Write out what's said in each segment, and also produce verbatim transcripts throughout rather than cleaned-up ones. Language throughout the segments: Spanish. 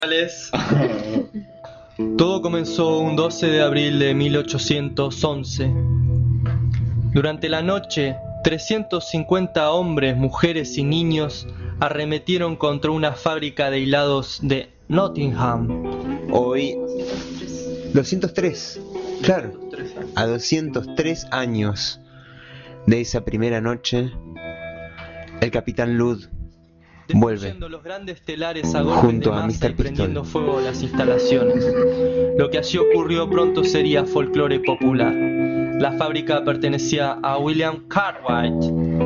Todo comenzó un doce de abril de mil ochocientos once. Durante la noche, trescientos cincuenta hombres, mujeres y niños arremetieron contra una fábrica de hilados de Nottingham. Hoy, doscientos tres, claro, a doscientos tres años de esa primera noche, el Capitán Lud vuelve Los grandes telares a golpes junto de a masa mister y prendiendo Pistol. fuego las instalaciones. Lo que así ocurrió pronto sería folclore popular. La fábrica pertenecía a William Cartwright,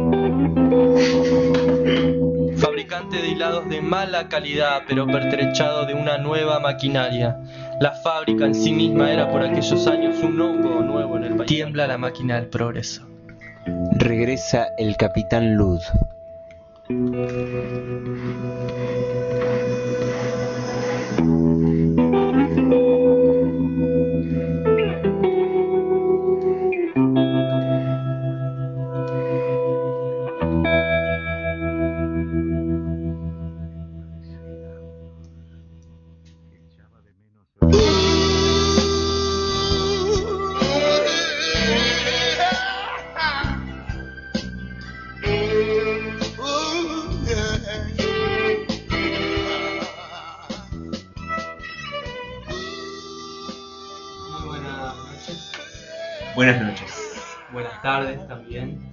fabricante de hilados de mala calidad pero pertrechado de una nueva maquinaria. La fábrica en sí misma era por aquellos años un hongo nuevo en el país. Tiembla la máquina del progreso. Regresa el Capitán Lud. Buenas noches. Buenas tardes también.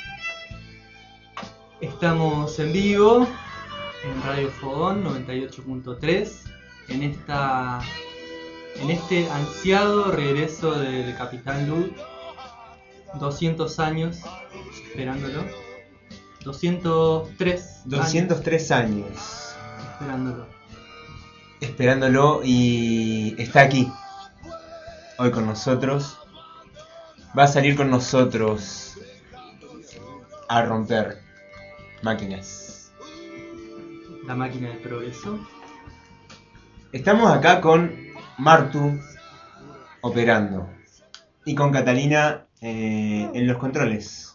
Estamos en vivo en Radio Fogón noventa y ocho punto tres en esta en este ansiado regreso del Capitán Lud. doscientos años esperándolo. doscientos tres doscientos tres años, años esperándolo. Esperándolo y está aquí hoy con nosotros. Va a salir con nosotros a romper máquinas. La máquina del progreso. Estamos acá con Martu operando y con Catalina eh, en los controles.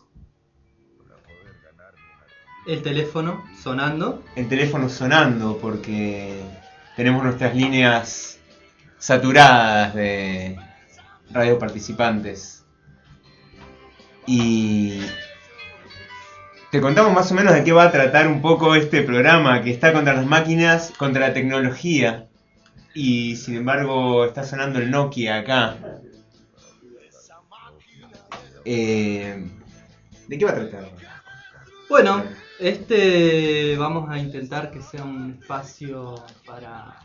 El teléfono sonando. El teléfono sonando porque tenemos nuestras líneas saturadas de radio participantes. Y te contamos más o menos de qué va a tratar un poco este programa, que está contra las máquinas, contra la tecnología. Y sin embargo está sonando el Nokia acá. Eh, ¿De qué va a tratar? Bueno, este vamos a intentar que sea un espacio para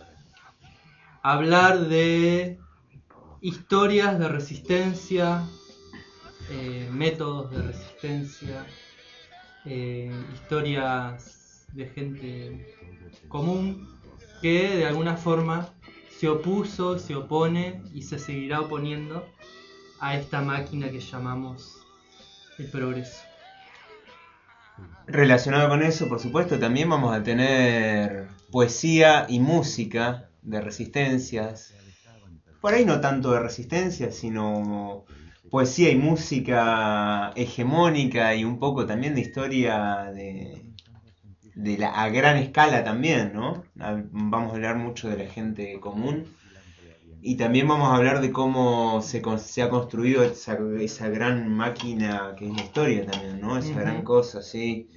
hablar de historias de resistencia, eh, métodos de resistencia, eh, historias de gente común que de alguna forma se opuso, se opone y se seguirá oponiendo a esta máquina que llamamos el progreso. Relacionado con eso, por supuesto, también vamos a tener poesía y música de resistencias. Por ahí no tanto de resistencia, sino poesía y música hegemónica y un poco también de historia de, de la, a gran escala también, ¿no? Vamos a hablar mucho de la gente común y también vamos a hablar de cómo se, se ha construido esa, esa gran máquina que es la historia también, ¿no? Esa uh-huh. gran cosa, sí.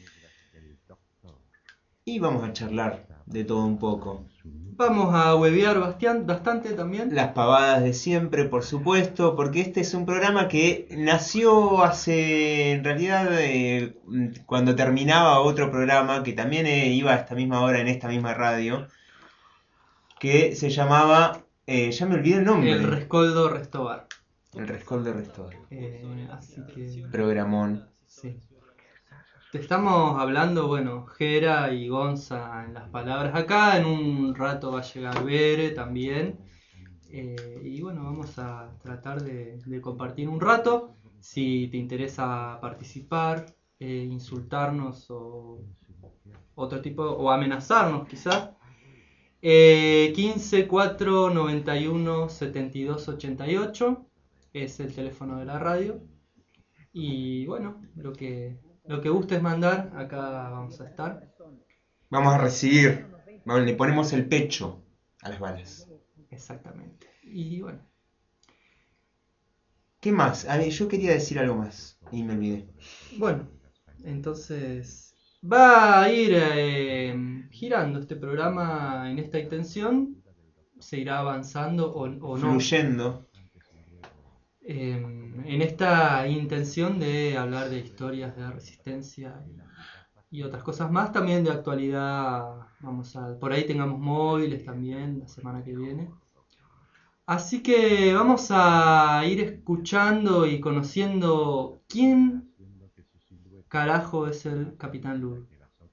Y vamos a charlar de todo un poco. Vamos a huevear bastante también. Las pavadas de siempre, por supuesto, porque este es un programa que nació hace, en realidad, eh, cuando terminaba otro programa, que también eh, iba a esta misma hora en esta misma radio, que se llamaba, eh, ya me olvidé el nombre. El Rescoldo Restobar. El Rescoldo Restobar. Eh, así que... Programón. Sí. Te estamos hablando, bueno, Jera y Gonza en las palabras acá, en un rato va a llegar Bere también, eh, y bueno, vamos a tratar de, de compartir un rato. Si te interesa participar, eh, insultarnos o otro tipo, o amenazarnos quizás, eh, quince cuatro noventa y uno setenta y dos ochenta y ocho es el teléfono de la radio, y bueno, lo que... Lo que gustes mandar, acá vamos a estar. Vamos a recibir, Vamos, le ponemos el pecho a las balas. Exactamente. Y bueno. ¿Qué más? A ver, yo quería decir algo más y me olvidé. Bueno, entonces va a ir eh, girando este programa en esta intención. Se irá avanzando o, o no. Fluyendo. Eh, en esta intención de hablar de historias de resistencia y, y otras cosas más, también de actualidad. Vamos a, por ahí tengamos móviles también la semana que viene. Así que vamos a ir escuchando y conociendo quién carajo es el Capitán Ludwig.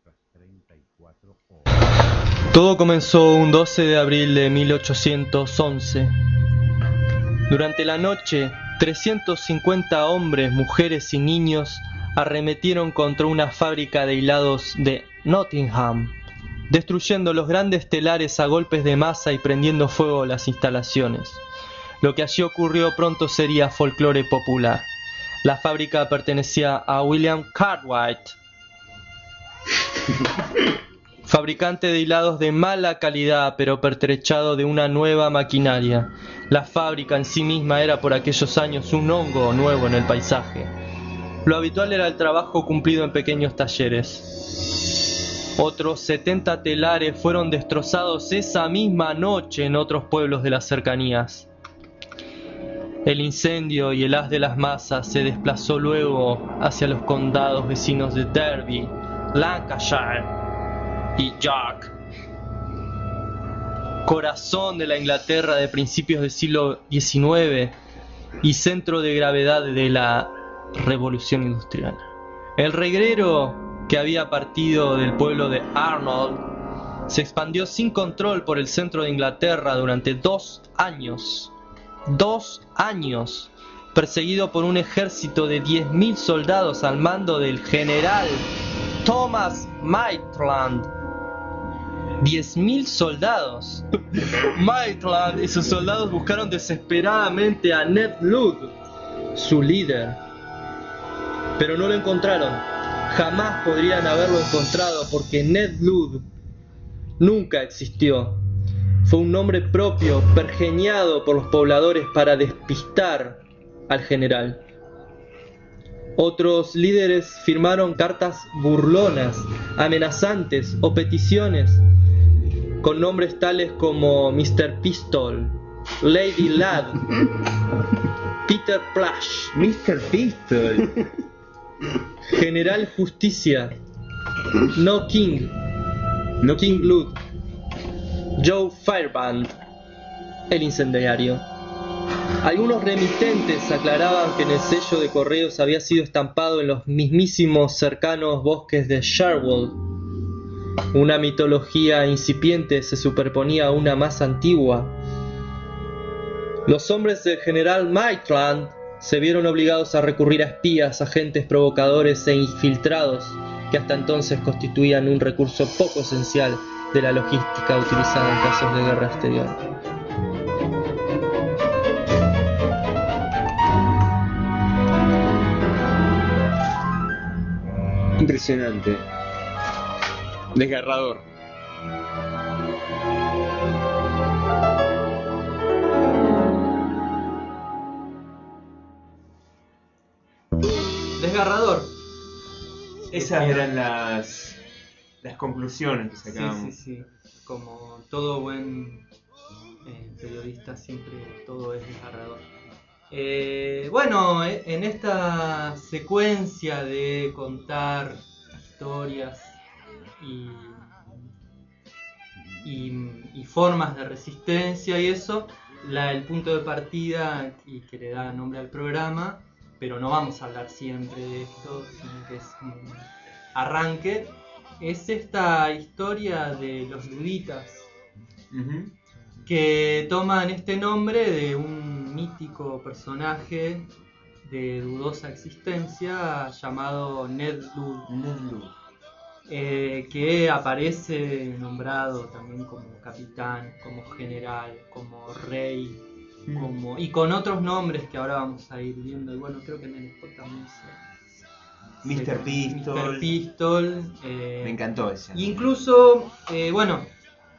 Todo comenzó un doce de abril de mil ochocientos once. Durante la noche, trescientos cincuenta hombres, mujeres y niños arremetieron contra una fábrica de hilados de Nottingham, destruyendo los grandes telares a golpes de masa y prendiendo fuego a las instalaciones. Lo que allí ocurrió pronto sería folclore popular. La fábrica pertenecía a William Cartwright, fabricante de hilados de mala calidad pero pertrechado de una nueva maquinaria. La fábrica en sí misma era por aquellos años un hongo nuevo en el paisaje. Lo habitual era el trabajo cumplido en pequeños talleres. Otros setenta telares fueron destrozados esa misma noche en otros pueblos de las cercanías. El incendio y el haz de las masas se desplazó luego hacia los condados vecinos de Derby, Lancashire y York, corazón de la Inglaterra de principios del siglo diecinueve y centro de gravedad de la Revolución Industrial. El reguero que había partido del pueblo de Arnold se expandió sin control por el centro de Inglaterra durante dos años. Dos años, perseguido por un ejército de diez mil soldados al mando del general Thomas Maitland. diez mil soldados. Maitland y sus soldados buscaron desesperadamente a Ned Ludd, su líder, pero no lo encontraron. Jamás podrían haberlo encontrado porque Ned Ludd nunca existió. Fue un nombre propio, pergeñado por los pobladores para despistar al general. Otros líderes firmaron cartas burlonas, amenazantes o peticiones con nombres tales como mister Pistol, Lady Ladd, Peter Plash, mister Pistol, General Justicia, No King, No King Blood, Joe Fireband, el incendiario. Algunos remitentes aclaraban que en el sello de correos había sido estampado en los mismísimos cercanos bosques de Sherwood. Una mitología incipiente se superponía a una más antigua. Los hombres del general Maitland se vieron obligados a recurrir a espías, agentes provocadores e infiltrados, que hasta entonces constituían un recurso poco esencial de la logística utilizada en casos de guerra exterior. Impresionante. Desgarrador. Desgarrador. Esas eran las las conclusiones que sacábamos. Sí, sí, sí. Como todo buen eh, periodista, siempre todo es desgarrador. Eh, bueno, en esta secuencia de contar historias y, y, y formas de resistencia y eso, la, el punto de partida y que le da nombre al programa, pero no vamos a hablar siempre de esto, sino que es un arranque, es esta historia de los luditas. Uh-huh. Que toman este nombre de un mítico personaje de dudosa existencia llamado Ned Ludd, Ned Ludd. Eh, que aparece nombrado también como capitán, como general, como rey, mm. como y con otros nombres que ahora vamos a ir viendo. Y bueno, creo que en el spot también se... mister Pistol. mister Pistol. Eh, Me encantó ese. Incluso, eh, bueno...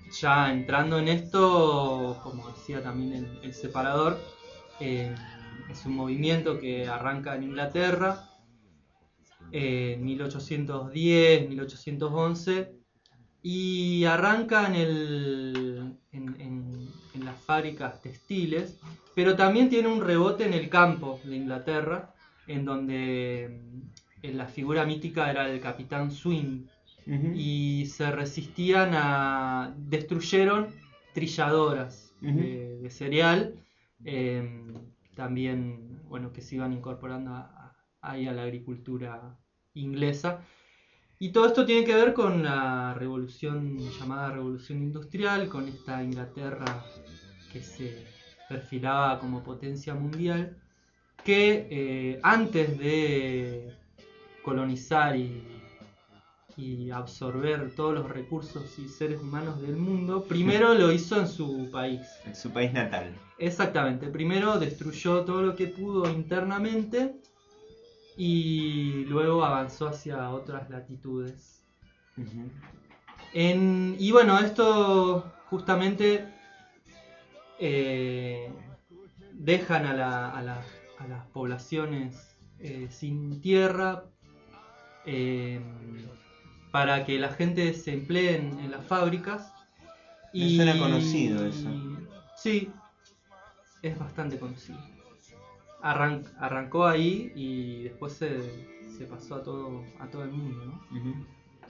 ya entrando en esto, como decía también el, el separador, eh, es un movimiento que arranca en Inglaterra eh, en mil ochocientos diez, mil ochocientos once, y arranca en, el, en, en, en las fábricas textiles, pero también tiene un rebote en el campo de Inglaterra, en donde en la figura mítica era el Capitán Swing, uh-huh. y se resistían a... destruyeron trilladoras uh-huh. de, de cereal, eh, también, bueno, que se iban incorporando a, a, ahí a la agricultura inglesa. Y todo esto tiene que ver con la revolución llamada Revolución Industrial, con esta Inglaterra que se perfilaba como potencia mundial, que eh, antes de colonizar y, y absorber todos los recursos y seres humanos del mundo, primero lo hizo en su país. En su país natal. Exactamente, primero destruyó todo lo que pudo internamente y luego avanzó hacia otras latitudes. Uh-huh. En, y bueno, esto justamente eh, dejan a, la, a, la, a las poblaciones eh, sin tierra eh, para que la gente se emplee en, en las fábricas. Me y suena conocido eso. Sí, es bastante conocido. Arran- arrancó ahí y después se, se pasó a todo, a todo el mundo, ¿no? Uh-huh.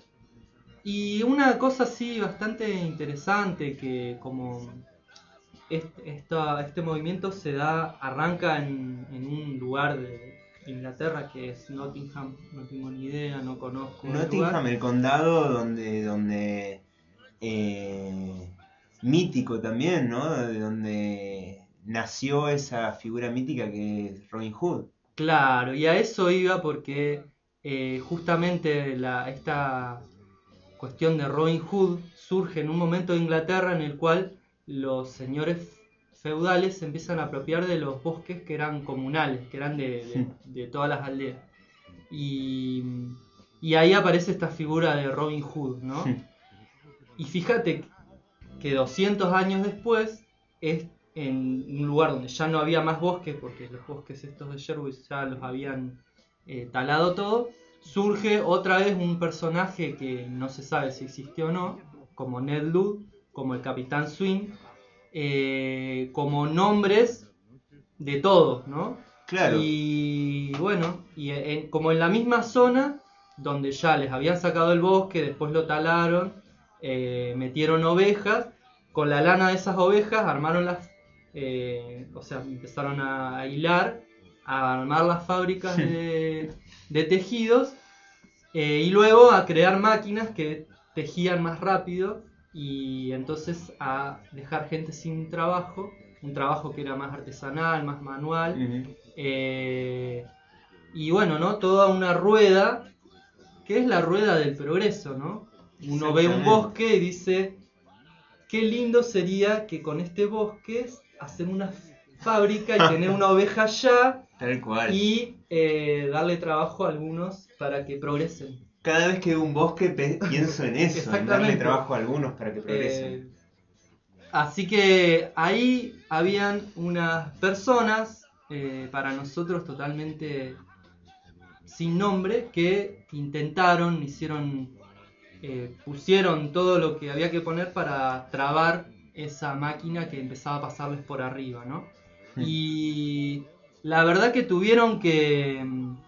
Y una cosa así bastante interesante que como este, esta, este movimiento se da, arranca en, en un lugar de Inglaterra que es Nottingham, no tengo ni idea, no conozco Nottingham, el, el condado donde, donde eh, mítico también, ¿no? De donde nació esa figura mítica que es Robin Hood. Claro, y a eso iba porque eh, justamente la, esta cuestión de Robin Hood surge en un momento de Inglaterra en el cual los señores feudales se empiezan a apropiar de los bosques que eran comunales, que eran de, de, de todas las aldeas. Y, y ahí aparece esta figura de Robin Hood, ¿no? Y fíjate que doscientos años después es en un lugar donde ya no había más bosques, porque los bosques estos de Sherwood ya los habían eh, talado todo, surge otra vez un personaje que no se sabe si existió o no, como Ned Ludd, como el Capitán Swing, eh, como nombres de todos, ¿no? Claro. Y bueno, y en, como en la misma zona donde ya les habían sacado el bosque, después lo talaron, eh, metieron ovejas, con la lana de esas ovejas armaron las, eh, o sea, empezaron a hilar, a armar las fábricas de, de tejidos, eh, y luego a crear máquinas que tejían más rápido y entonces a dejar gente sin trabajo, un trabajo que era más artesanal, más manual, uh-huh. eh, y bueno, ¿no? Toda una rueda que es la rueda del progreso, ¿no? Uno ve un bosque y dice, qué lindo sería que con este bosque hacer una fábrica y tener una oveja allá. Tal cual. Y eh, darle trabajo a algunos para que progresen. Cada vez que veo un bosque pienso en eso, en darle trabajo a algunos para que progresen. Eh, así que ahí habían unas personas, eh, para nosotros totalmente sin nombre, que intentaron, hicieron, eh, pusieron todo lo que había que poner para trabar esa máquina que empezaba a pasarles por arriba, ¿no? Hmm. Y la verdad que tuvieron que,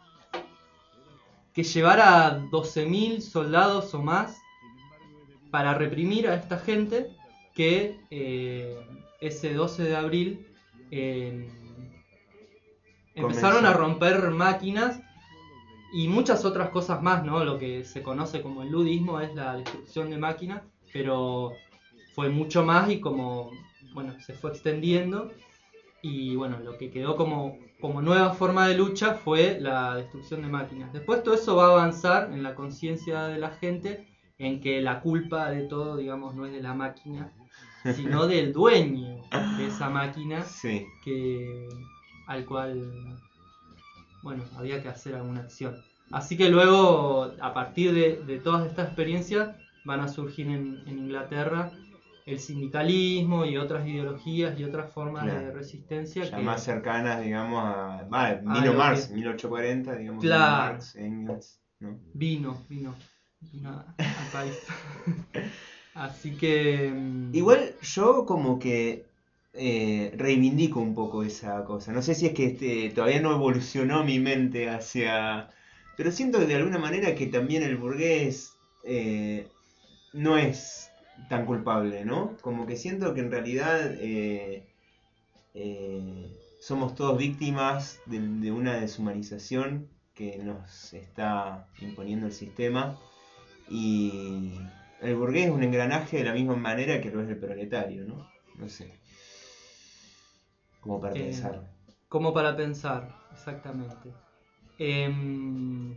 que llevar a doce mil soldados o más para reprimir a esta gente que eh, ese doce de abril eh, empezaron a romper máquinas y muchas otras cosas más, ¿no? Lo que se conoce como el ludismo es la destrucción de máquinas, pero fue mucho más y como, bueno, se fue extendiendo. Y bueno, lo que quedó como, como nueva forma de lucha fue la destrucción de máquinas. Después todo eso va a avanzar en la conciencia de la gente, en que la culpa de todo, digamos, no es de la máquina, sino del dueño de esa máquina, sí. que, al cual, bueno, había que hacer alguna acción. Así que luego, a partir de, de todas estas experiencias, van a surgir en, en Inglaterra el sindicalismo y otras ideologías y otras formas Claro. de resistencia Ya que más cercanas, digamos, a... Vale, Ah, vino lo Marx, que- mil ochocientos cuarenta, digamos, Claro. vino Marx, Engels, ¿no? vino, vino, vino a- al país. Así que... mm, Igual yo como que eh, reivindico un poco esa cosa. No sé si es que este, todavía no evolucionó mi mente hacia... Pero siento que de alguna manera que también el burgués eh, no es tan culpable, ¿no? Como que siento que en realidad eh, eh, somos todos víctimas de, de una deshumanización que nos está imponiendo el sistema. Y el burgués es un engranaje de la misma manera que lo es el proletario, ¿no? No sé. Como para Eh, pensar. Como para pensar, exactamente. Em,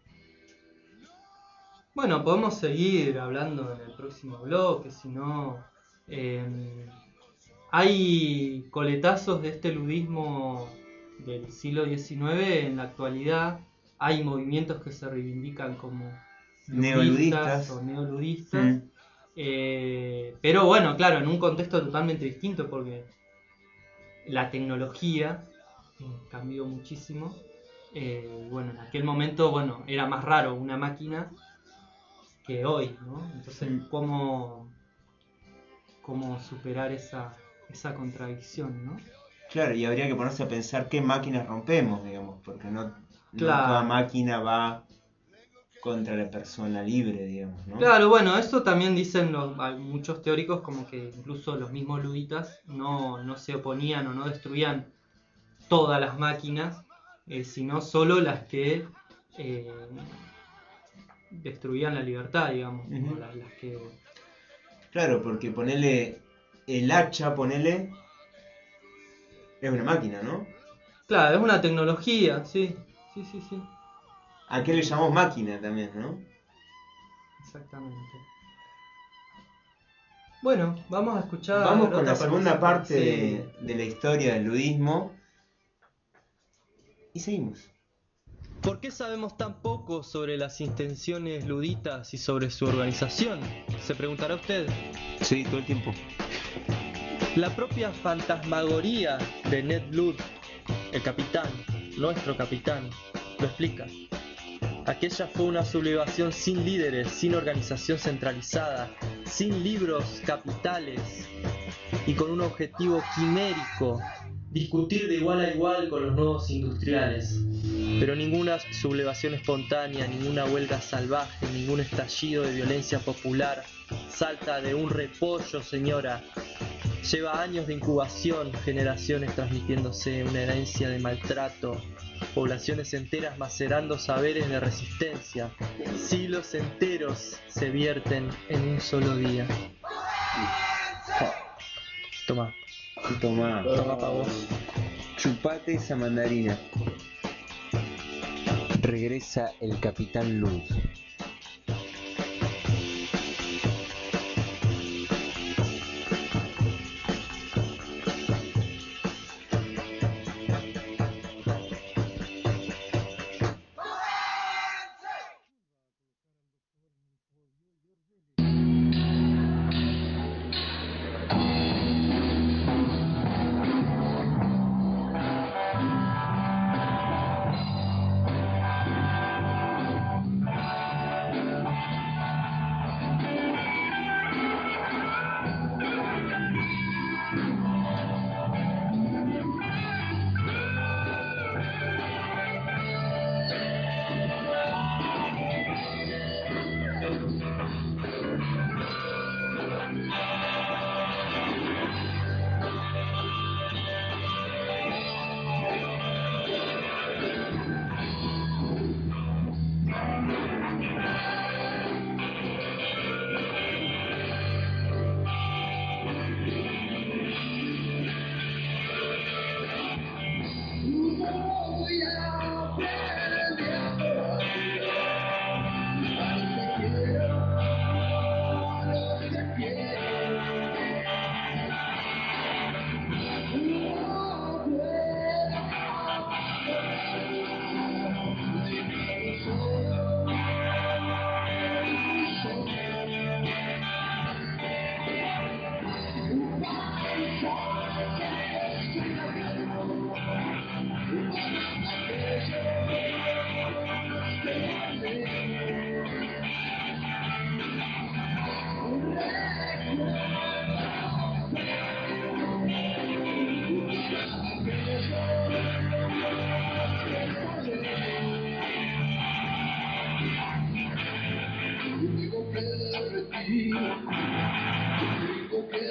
bueno, podemos seguir hablando en el próximo bloque, si no... em, hay coletazos de este ludismo del siglo diecinueve en la actualidad. Hay movimientos que se reivindican como ludistas Neoludistas. o neoludistas. Mm. Eh, pero bueno, claro, en un contexto totalmente distinto porque la tecnología eh, cambió muchísimo. Eh, bueno, en aquel momento, bueno, era más raro una máquina que hoy, ¿no? Entonces, Mm. ¿cómo, cómo superar esa, esa contradicción, ¿no? Claro, y habría que ponerse a pensar qué máquinas rompemos, digamos, porque no, no Claro. toda máquina va contra la persona libre, digamos, ¿no? Claro, bueno, eso también dicen los, hay muchos teóricos, como que incluso los mismos luditas no, no se oponían o no destruían todas las máquinas, eh, sino solo las que eh, destruían la libertad, digamos, Ujú. o las, las que... Claro, porque ponele el hacha, ponele, es una máquina, ¿no? Claro, es una tecnología, sí, sí, sí, sí, ¿A qué le llamamos máquina también, no? exactamente. Bueno, vamos a escuchar Vamos con otra la segunda partecita, parte sí. de, de la historia del ludismo. Y seguimos. ¿Por qué sabemos tan poco sobre las intenciones luditas y sobre su organización? Se preguntará usted. Sí, todo el tiempo. La propia fantasmagoría de Ned Ludd, el capitán, nuestro capitán, lo explica. Aquella fue una sublevación sin líderes, sin organización centralizada, sin libros capitales y con un objetivo quimérico: discutir de igual a igual con los nuevos industriales. Pero ninguna sublevación espontánea, ninguna huelga salvaje, ningún estallido de violencia popular salta de un repollo, señora. Lleva años de incubación, generaciones transmitiéndose una herencia de maltrato, poblaciones enteras macerando saberes de resistencia, siglos enteros se vierten en un solo día. Toma, Toma, toma pa' vos. chupate esa mandarina. Regresa el Capitán Luz.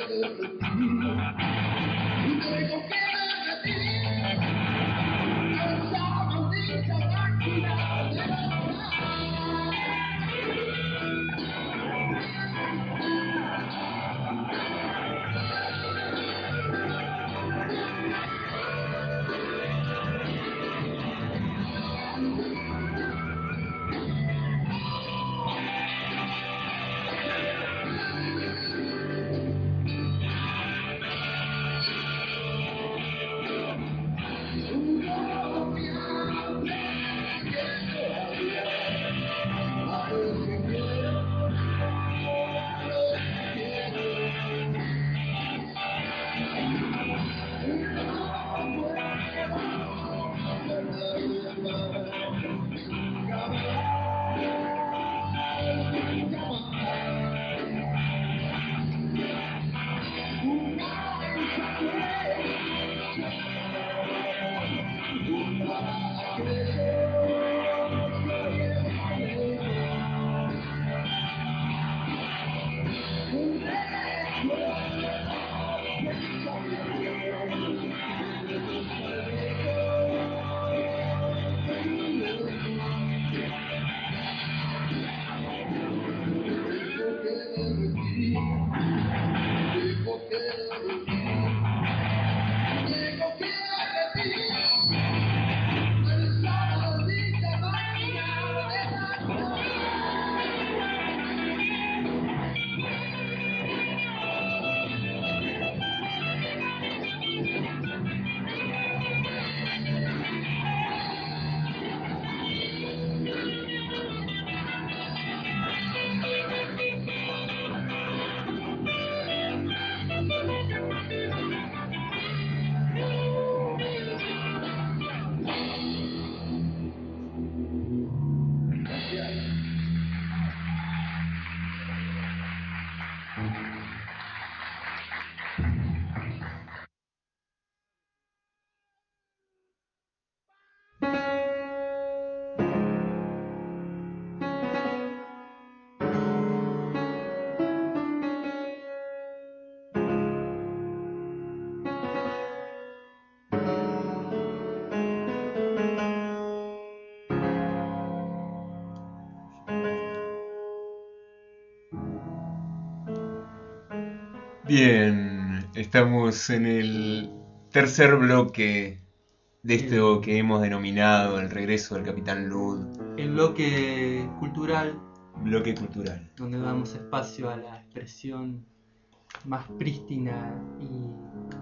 Bien, estamos en el tercer bloque de esto que hemos denominado el regreso del Capitán Lud. El bloque cultural. Bloque cultural. Donde damos espacio a la expresión más prístina y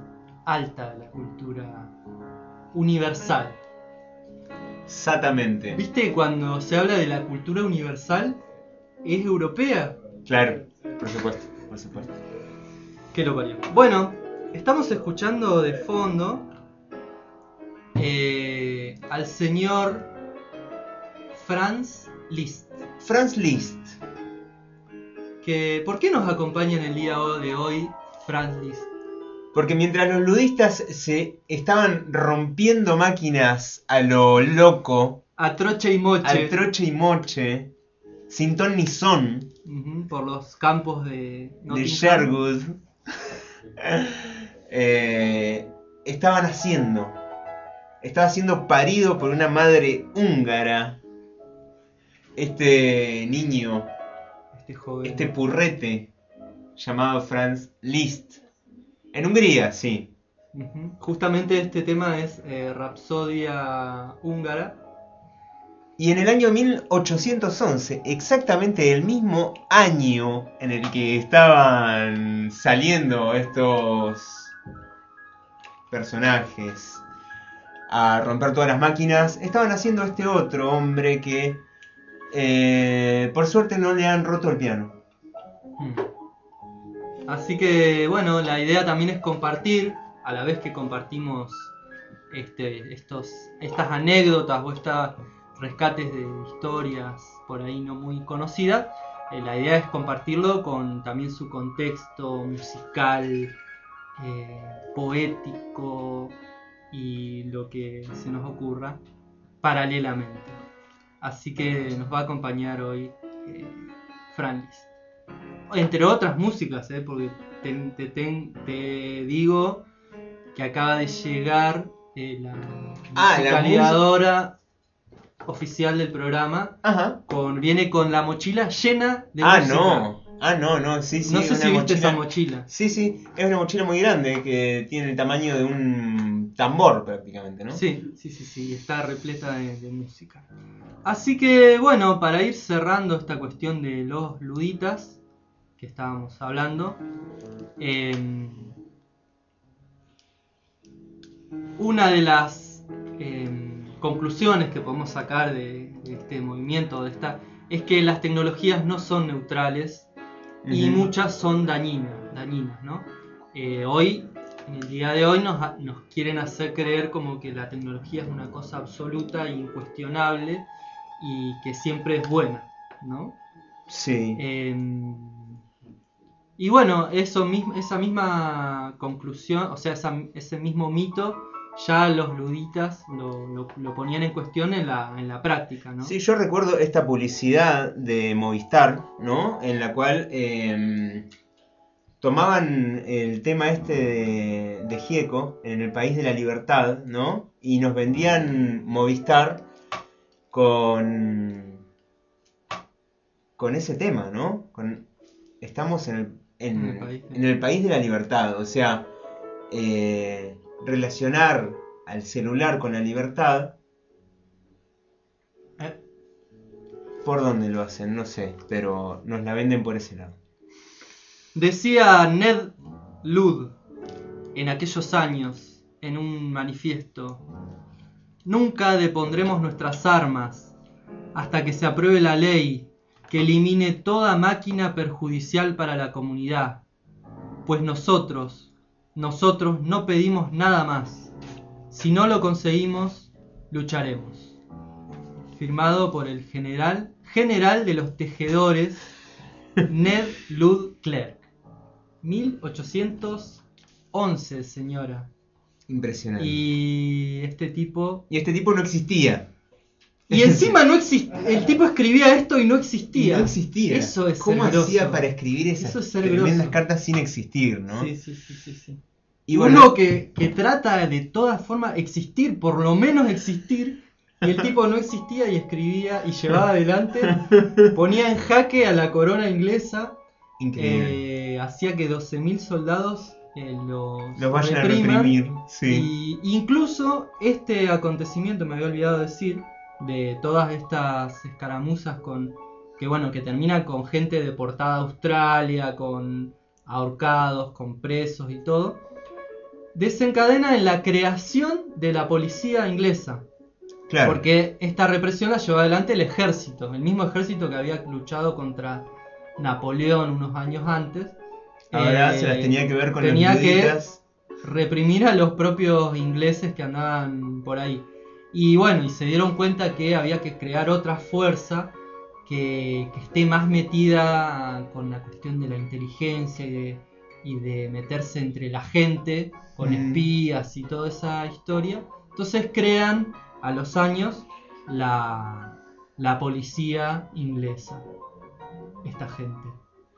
alta de la cultura universal. Exactamente. ¿Viste cuando se habla de la cultura universal? ¿Es europea? Claro, por supuesto, por supuesto. ¿Qué lo parió? Bueno, estamos escuchando de fondo eh, al señor Franz Liszt. Franz Liszt. Que, ¿por qué nos acompaña en el día de hoy Franz Liszt? Porque mientras los ludistas se estaban rompiendo máquinas a lo loco, a troche y moche, al troche y moche, sin ton ni son, uh-huh, por los campos de de Sherwood, eh, estaban haciendo, estaba siendo parido por una madre húngara, este niño, este joven, este purrete llamado Franz Liszt. En Hungría, sí. Uh-huh. Justamente este tema es eh, Rapsodia húngara. Y en el año mil ochocientos once, exactamente el mismo año en el que estaban saliendo estos personajes a romper todas las máquinas, estaban haciendo este otro hombre que eh, por suerte no le han roto el piano. Hmm. Así que bueno, la idea también es compartir, a la vez que compartimos este, estos, estas anécdotas o estos rescates de historias por ahí no muy conocidas, eh, la idea es compartirlo con también su contexto musical, eh, poético y lo que se nos ocurra paralelamente. Así que nos va a acompañar hoy eh, Franz Liszt. entre otras músicas, ¿eh? Porque te, te, te, te digo que acaba de llegar eh, la Ah, la musicalizadora oficial del programa. Ajá. Con, viene con la mochila llena de ah, música. no. Ah, no, no, sí, sí. No sé una si viste mochila... esa mochila. Sí, sí, es una mochila muy grande que tiene el tamaño de un tambor prácticamente, ¿no? Sí, sí, sí, sí, está repleta de, de música. Así que, bueno, para ir cerrando esta cuestión de los luditas que estábamos hablando, eh, una de las eh, conclusiones que podemos sacar de, de este movimiento, de esta, es que las tecnologías no son neutrales y Ujú. muchas son dañinas, dañinas, ¿no? Eh, hoy, en el día de hoy, nos, nos quieren hacer creer como que la tecnología es una cosa absoluta e incuestionable y que siempre es buena, ¿no? Sí. Eh, y bueno, eso mismo, esa misma conclusión, o sea, esa, ese mismo mito, ya los luditas lo, lo, lo ponían en cuestión en la, en la práctica, ¿no? Sí, yo recuerdo esta publicidad de Movistar, ¿no? En la cual eh, tomaban el tema este de, de Gieco, en el país de la libertad, ¿no? Y nos vendían Movistar con, con ese tema, ¿no? Con, estamos en el, en, En el país de- en el país de la libertad, o sea, eh, relacionar al celular con la libertad. Eh, ¿Por dónde lo hacen? No sé, pero nos la venden por ese lado. Decía Ned Ludd en aquellos años, en un manifiesto: nunca depondremos nuestras armas hasta que se apruebe la ley que elimine toda máquina perjudicial para la comunidad, pues nosotros, nosotros no pedimos nada más. Si no lo conseguimos, lucharemos. Firmado por el general, general de los tejedores, Ned Ludd Clerk. mil ochocientos once, señora. Impresionante. Y este tipo... Y este tipo no existía. Y encima no existía. El tipo escribía esto y no existía. Y no existía. Eso es ¿Cómo ser grosso. hacía para escribir esas Eso es ser tremendas grosso. cartas sin existir, no? Sí, sí, sí, sí, sí. Y Uno bueno, que, que trata de todas formas existir, por lo menos existir, y el tipo no existía y escribía y llevaba adelante, ponía en jaque a la corona inglesa, increíble. eh, hacía que doce mil soldados eh, los, Los vayan repriman, a reprimir, sí. y incluso este acontecimiento, me había olvidado decir, de todas estas escaramuzas con que bueno, que terminan con gente deportada a Australia, con ahorcados, con presos y todo, desencadena en la creación de la policía inglesa. Claro. Porque esta represión la llevó adelante el ejército, el mismo ejército que había luchado contra Napoleón unos años antes. Ahora eh, se las tenía que ver con tenía los luditas. que reprimir a los propios ingleses que andaban por ahí. Y bueno, y se dieron cuenta que había que crear otra fuerza que, que esté más metida con la cuestión de la inteligencia y de, y de meterse entre la gente con Mm. espías y toda esa historia. Entonces crean a los años la, la policía inglesa, esta gente.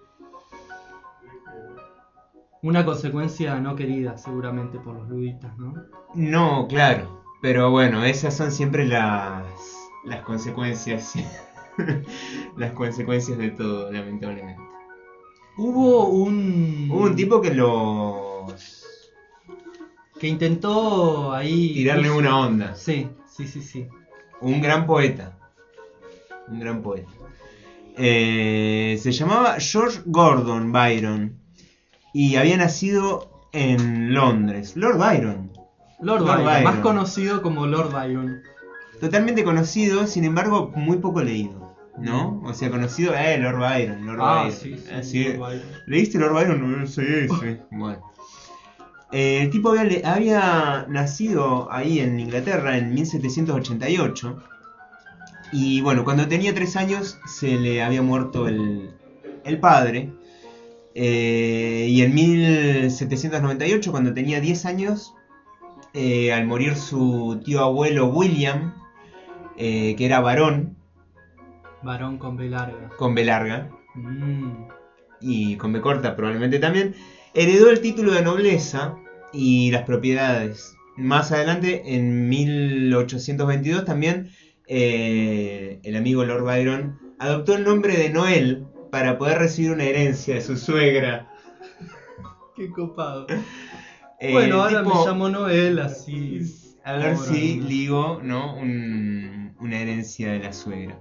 Una consecuencia no querida seguramente por los luditas, ¿no? No, claro. Pero bueno, esas son siempre las, las consecuencias. Las consecuencias de todo, lamentablemente. Hubo un... Hubo un tipo que los... que intentó ahí... tirarle una onda. Sí, sí, sí, sí. Un gran poeta. Un gran poeta. Eh, se llamaba George Gordon Byron. Y había nacido en Londres. Lord Byron. Lord, Lord Byron, Byron. más conocido como Lord Byron. Totalmente conocido, sin embargo, muy poco leído. ¿No? O sea, conocido, eh, Lord Byron. Lord Ah, Byron. sí, sí, Así, Lord Byron. ¿leíste Lord Byron? No sé, sí. Bueno. Eh, el tipo había, le- había nacido ahí en Inglaterra en mil setecientos ochenta y ocho. Y bueno, cuando tenía tres años se le había muerto el, el padre. Eh, y en mil setecientos noventa y ocho, cuando tenía diez años, eh, al morir su tío abuelo William, eh, que era varón, Varón con B larga. con B larga, Mm. y con B corta probablemente también, heredó el título de nobleza y las propiedades. Más adelante, en mil ochocientos veintidós, también eh, el amigo Lord Byron adoptó el nombre de Noel para poder recibir una herencia de su suegra. Qué copado. Eh, bueno, ahora tipo, me llamo Noel, así. A ver Ahora, si ¿no? ligo, ¿no? Un, una herencia de la suegra.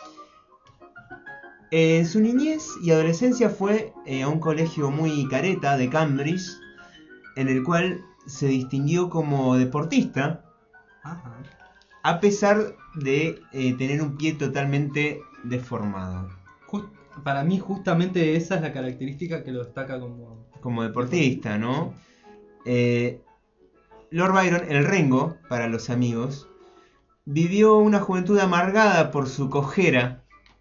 Eh, su niñez y adolescencia fue eh, a un colegio muy careta de Cambridge, en el cual se distinguió como deportista, Ajá. a pesar de eh, tener un pie totalmente deformado. Just, para mí justamente esa es la característica que lo destaca como... Como deportista, ¿no? Eh, Lord Byron, el Rengo, para los amigos, vivió una juventud amargada por su cojera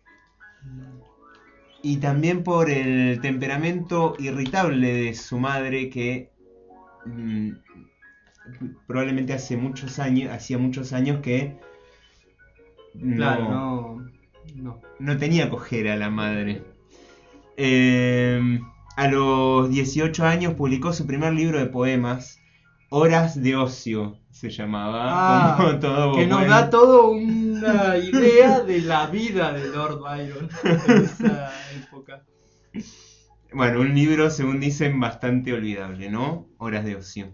y también por el temperamento irritable de su madre, que mmm, probablemente hace muchos años, hacía muchos años que no, Claro, no, no. no tenía cojera la madre. Eh, a los dieciocho años publicó su primer libro de poemas, Horas de Ocio se llamaba. Ah, como todo que nos buen... da todo una idea de la vida de Lord Byron en esa época. Bueno, un libro, según dicen, bastante olvidable, ¿no? Horas de Ocio.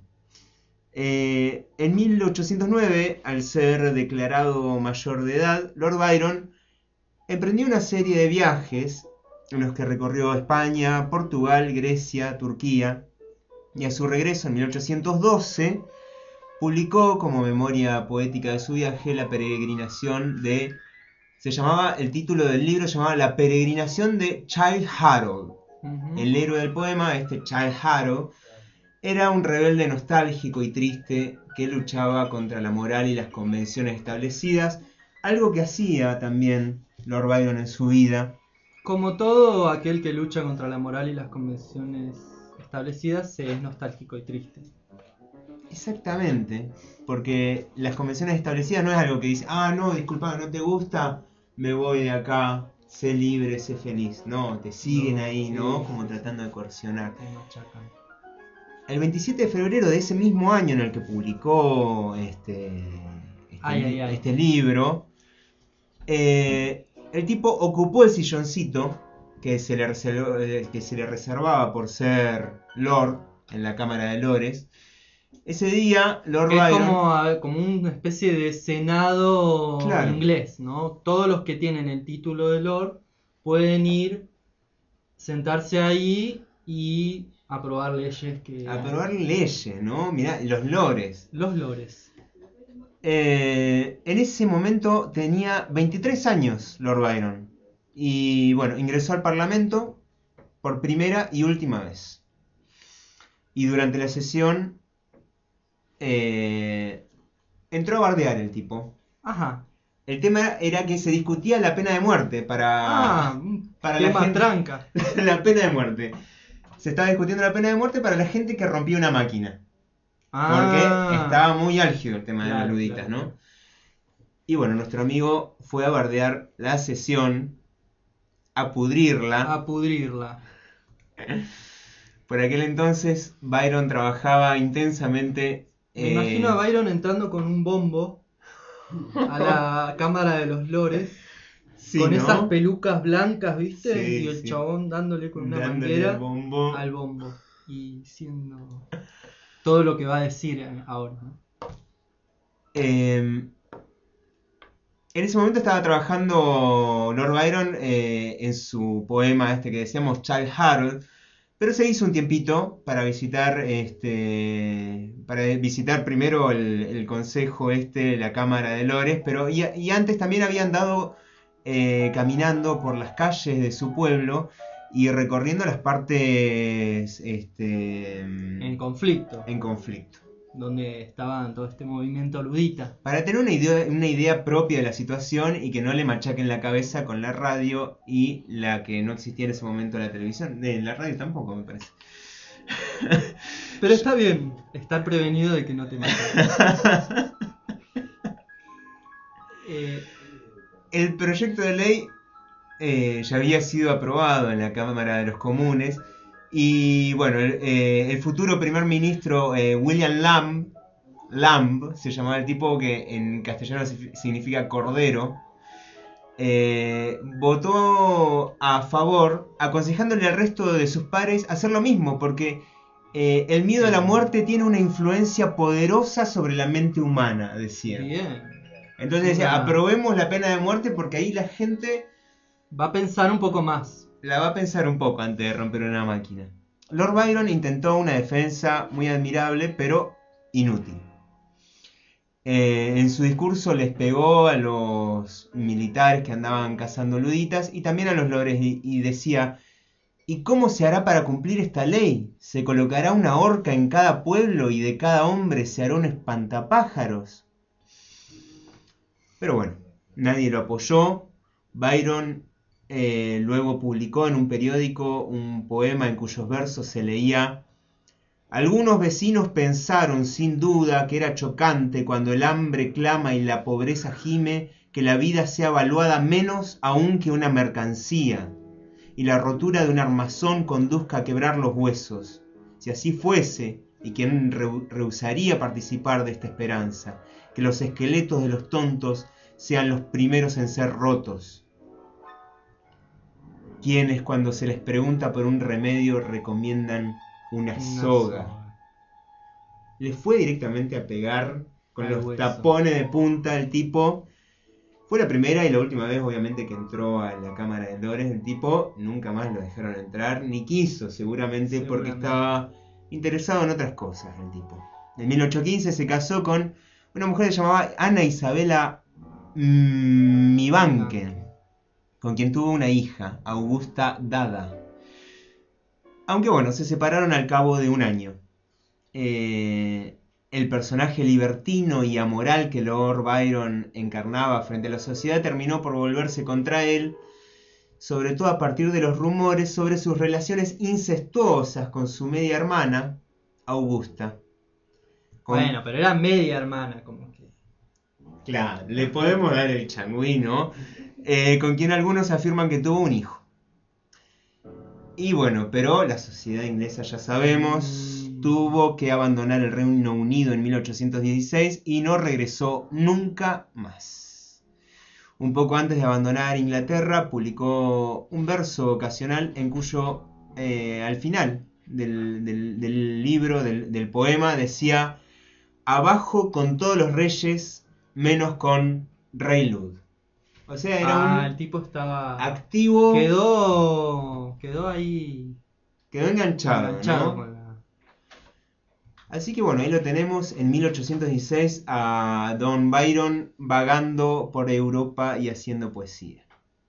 Eh, en mil ochocientos nueve, al ser declarado mayor de edad, Lord Byron emprendió una serie de viajes en los que recorrió España, Portugal, Grecia, Turquía, y a su regreso en mil ochocientos doce publicó como memoria poética de su viaje la peregrinación de... Se llamaba, el título del libro se llamaba La peregrinación de Childe Harold. Uh-huh. El héroe del poema, este Childe Harold, era un rebelde nostálgico y triste que luchaba contra la moral y las convenciones establecidas, algo que hacía también Lord Byron en su vida. Como todo aquel que lucha contra la moral y las convenciones establecidas, se es nostálgico y triste. Exactamente, porque las convenciones establecidas no es algo que dice, ah, no, disculpa, no te gusta, me voy de acá, sé libre, sé feliz. No, te siguen no, ahí, sí, ¿no? Como tratando de coercionar. El veintisiete de febrero de ese mismo año en el que publicó este, este, ay, ay, ay. este libro, eh, el tipo ocupó el silloncito que se, le reservó, que se le reservaba por ser Lord en la Cámara de Lores. Ese día, Lord que Byron... Es como, como una especie de senado claro. inglés, ¿no? Todos los que tienen el título de Lord pueden ir, sentarse ahí y aprobar leyes que... Aprobar leyes, ¿no? Mirá, los lores. Los lores. Eh, en ese momento tenía veintitrés años Lord Byron. Y bueno, ingresó al Parlamento por primera y última vez. Y durante la sesión eh, entró a bardear el tipo. Ajá. El tema era que se discutía la pena de muerte para... Ah, para tema la gente, tranca. La pena de muerte. Se estaba discutiendo la pena de muerte para la gente que rompía una máquina. Ah, porque estaba muy álgido el tema claro, de las luditas, claro. ¿no? Y bueno, nuestro amigo fue a bardear la sesión, a pudrirla. A pudrirla. Por aquel entonces, Byron trabajaba intensamente. Me eh... imagino a Byron entrando con un bombo a la Cámara de los Lores. Sí, con ¿no? esas pelucas blancas, ¿viste? Sí, y el sí. chabón dándole con una dándole manguera bombo. al bombo. Y diciendo todo lo que va a decir ahora, ¿no? Eh, en ese momento estaba trabajando Lord Byron eh, en su poema este que decíamos, Childe Harold, pero se hizo un tiempito para visitar este para visitar primero el, el consejo este, la Cámara de Lores, pero y, y antes también había andado eh, caminando por las calles de su pueblo y recorriendo las partes este, en conflicto. En conflicto. Donde estaba todo este movimiento ludita. Para tener una idea, una idea propia de la situación y que no le machaquen la cabeza con la radio y la que no existía en ese momento la televisión. De la radio tampoco, me parece. Pero está bien, estar prevenido de que no te machaquen. eh, El proyecto de ley eh, ya había sido aprobado en la Cámara de los Comunes. Y bueno, el, eh, el futuro primer ministro eh, William Lamb, Lamb se llamaba el tipo, que en castellano significa cordero, eh, votó a favor, aconsejándole al resto de sus pares hacer lo mismo, porque eh, el miedo a la muerte tiene una influencia poderosa sobre la mente humana, decía. Bien. Entonces decía, aprobemos la pena de muerte porque ahí la gente va a pensar un poco más. La va a pensar un poco antes de romper una máquina. Lord Byron intentó una defensa muy admirable, pero inútil. Eh, en su discurso les pegó a los militares que andaban cazando luditas y también a los lores, y, y decía: ¿y cómo se hará para cumplir esta ley? ¿Se colocará una horca en cada pueblo y de cada hombre se hará un espantapájaros? Pero bueno, nadie lo apoyó. Byron eh, luego publicó en un periódico un poema en cuyos versos se leía: algunos vecinos pensaron sin duda que era chocante cuando el hambre clama y la pobreza gime que la vida sea valuada menos aún que una mercancía, y la rotura de un armazón conduzca a quebrar los huesos. Si así fuese, ¿y quién rehusaría participar de esta esperanza? Que los esqueletos de los tontos sean los primeros en ser rotos. Quienes, cuando se les pregunta por un remedio, recomiendan una, una soga. soga. Le fue directamente a pegar con Al los hueso. tapones de punta el tipo. Fue la primera y la última vez, obviamente, que entró a la Cámara de Lores. El tipo nunca más lo dejaron entrar, ni quiso, seguramente, seguramente. porque estaba interesado en otras cosas el tipo. En mil ochocientos quince se casó con una mujer que se llamaba Ana Isabela Mibanken, con quien tuvo una hija, Augusta Dada. Aunque bueno, se separaron al cabo de un año. Eh, el personaje libertino y amoral que Lord Byron encarnaba frente a la sociedad terminó por volverse contra él, sobre todo a partir de los rumores sobre sus relaciones incestuosas con su media hermana, Augusta. Con... Bueno, pero era media hermana, como que... Claro, le podemos dar el changüí, ¿no? Eh, con quien algunos afirman que tuvo un hijo. Y bueno, pero la sociedad inglesa, ya sabemos, mm. tuvo que abandonar el Reino Unido en mil ochocientos dieciséis y no regresó nunca más. Un poco antes de abandonar Inglaterra, publicó un verso ocasional en cuyo, eh, al final del, del, del libro, del, del poema, decía: abajo con todos los reyes, menos con Rey Lud. O sea, era ah, un el tipo estaba activo. Quedó, quedó ahí. Quedó enganchado, enganchado ¿no? con la... Así que bueno, ahí lo tenemos en mil ochocientos dieciséis a Don Byron vagando por Europa y haciendo poesía.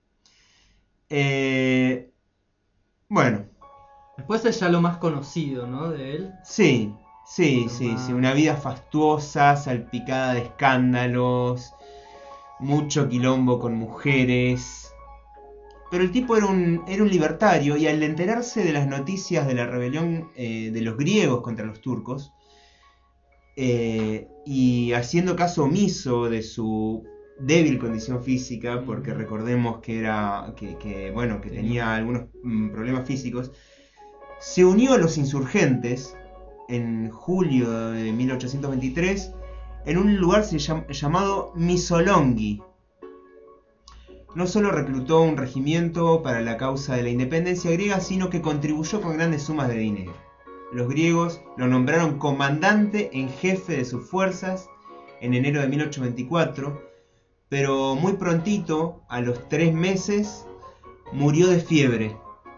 Eh, bueno. Después es ya lo más conocido, ¿no? De él. Sí, sí, sí, sí. Una vida fastuosa, salpicada de escándalos. Mucho quilombo con mujeres. Pero el tipo era un, era un libertario, y al enterarse de las noticias de la rebelión eh, de los griegos contra los turcos, eh, y haciendo caso omiso de su débil condición física, porque recordemos que era que, que, bueno, que tenía algunos mm, problemas físicos, se unió a los insurgentes en julio de mil ochocientos veintitrés en un lugar llamado Missolonghi. No solo reclutó un regimiento para la causa de la independencia griega, sino que contribuyó con grandes sumas de dinero. Los griegos lo nombraron comandante en jefe de sus fuerzas en enero de mil ochocientos veinticuatro, pero muy prontito, a los tres meses, murió de fiebre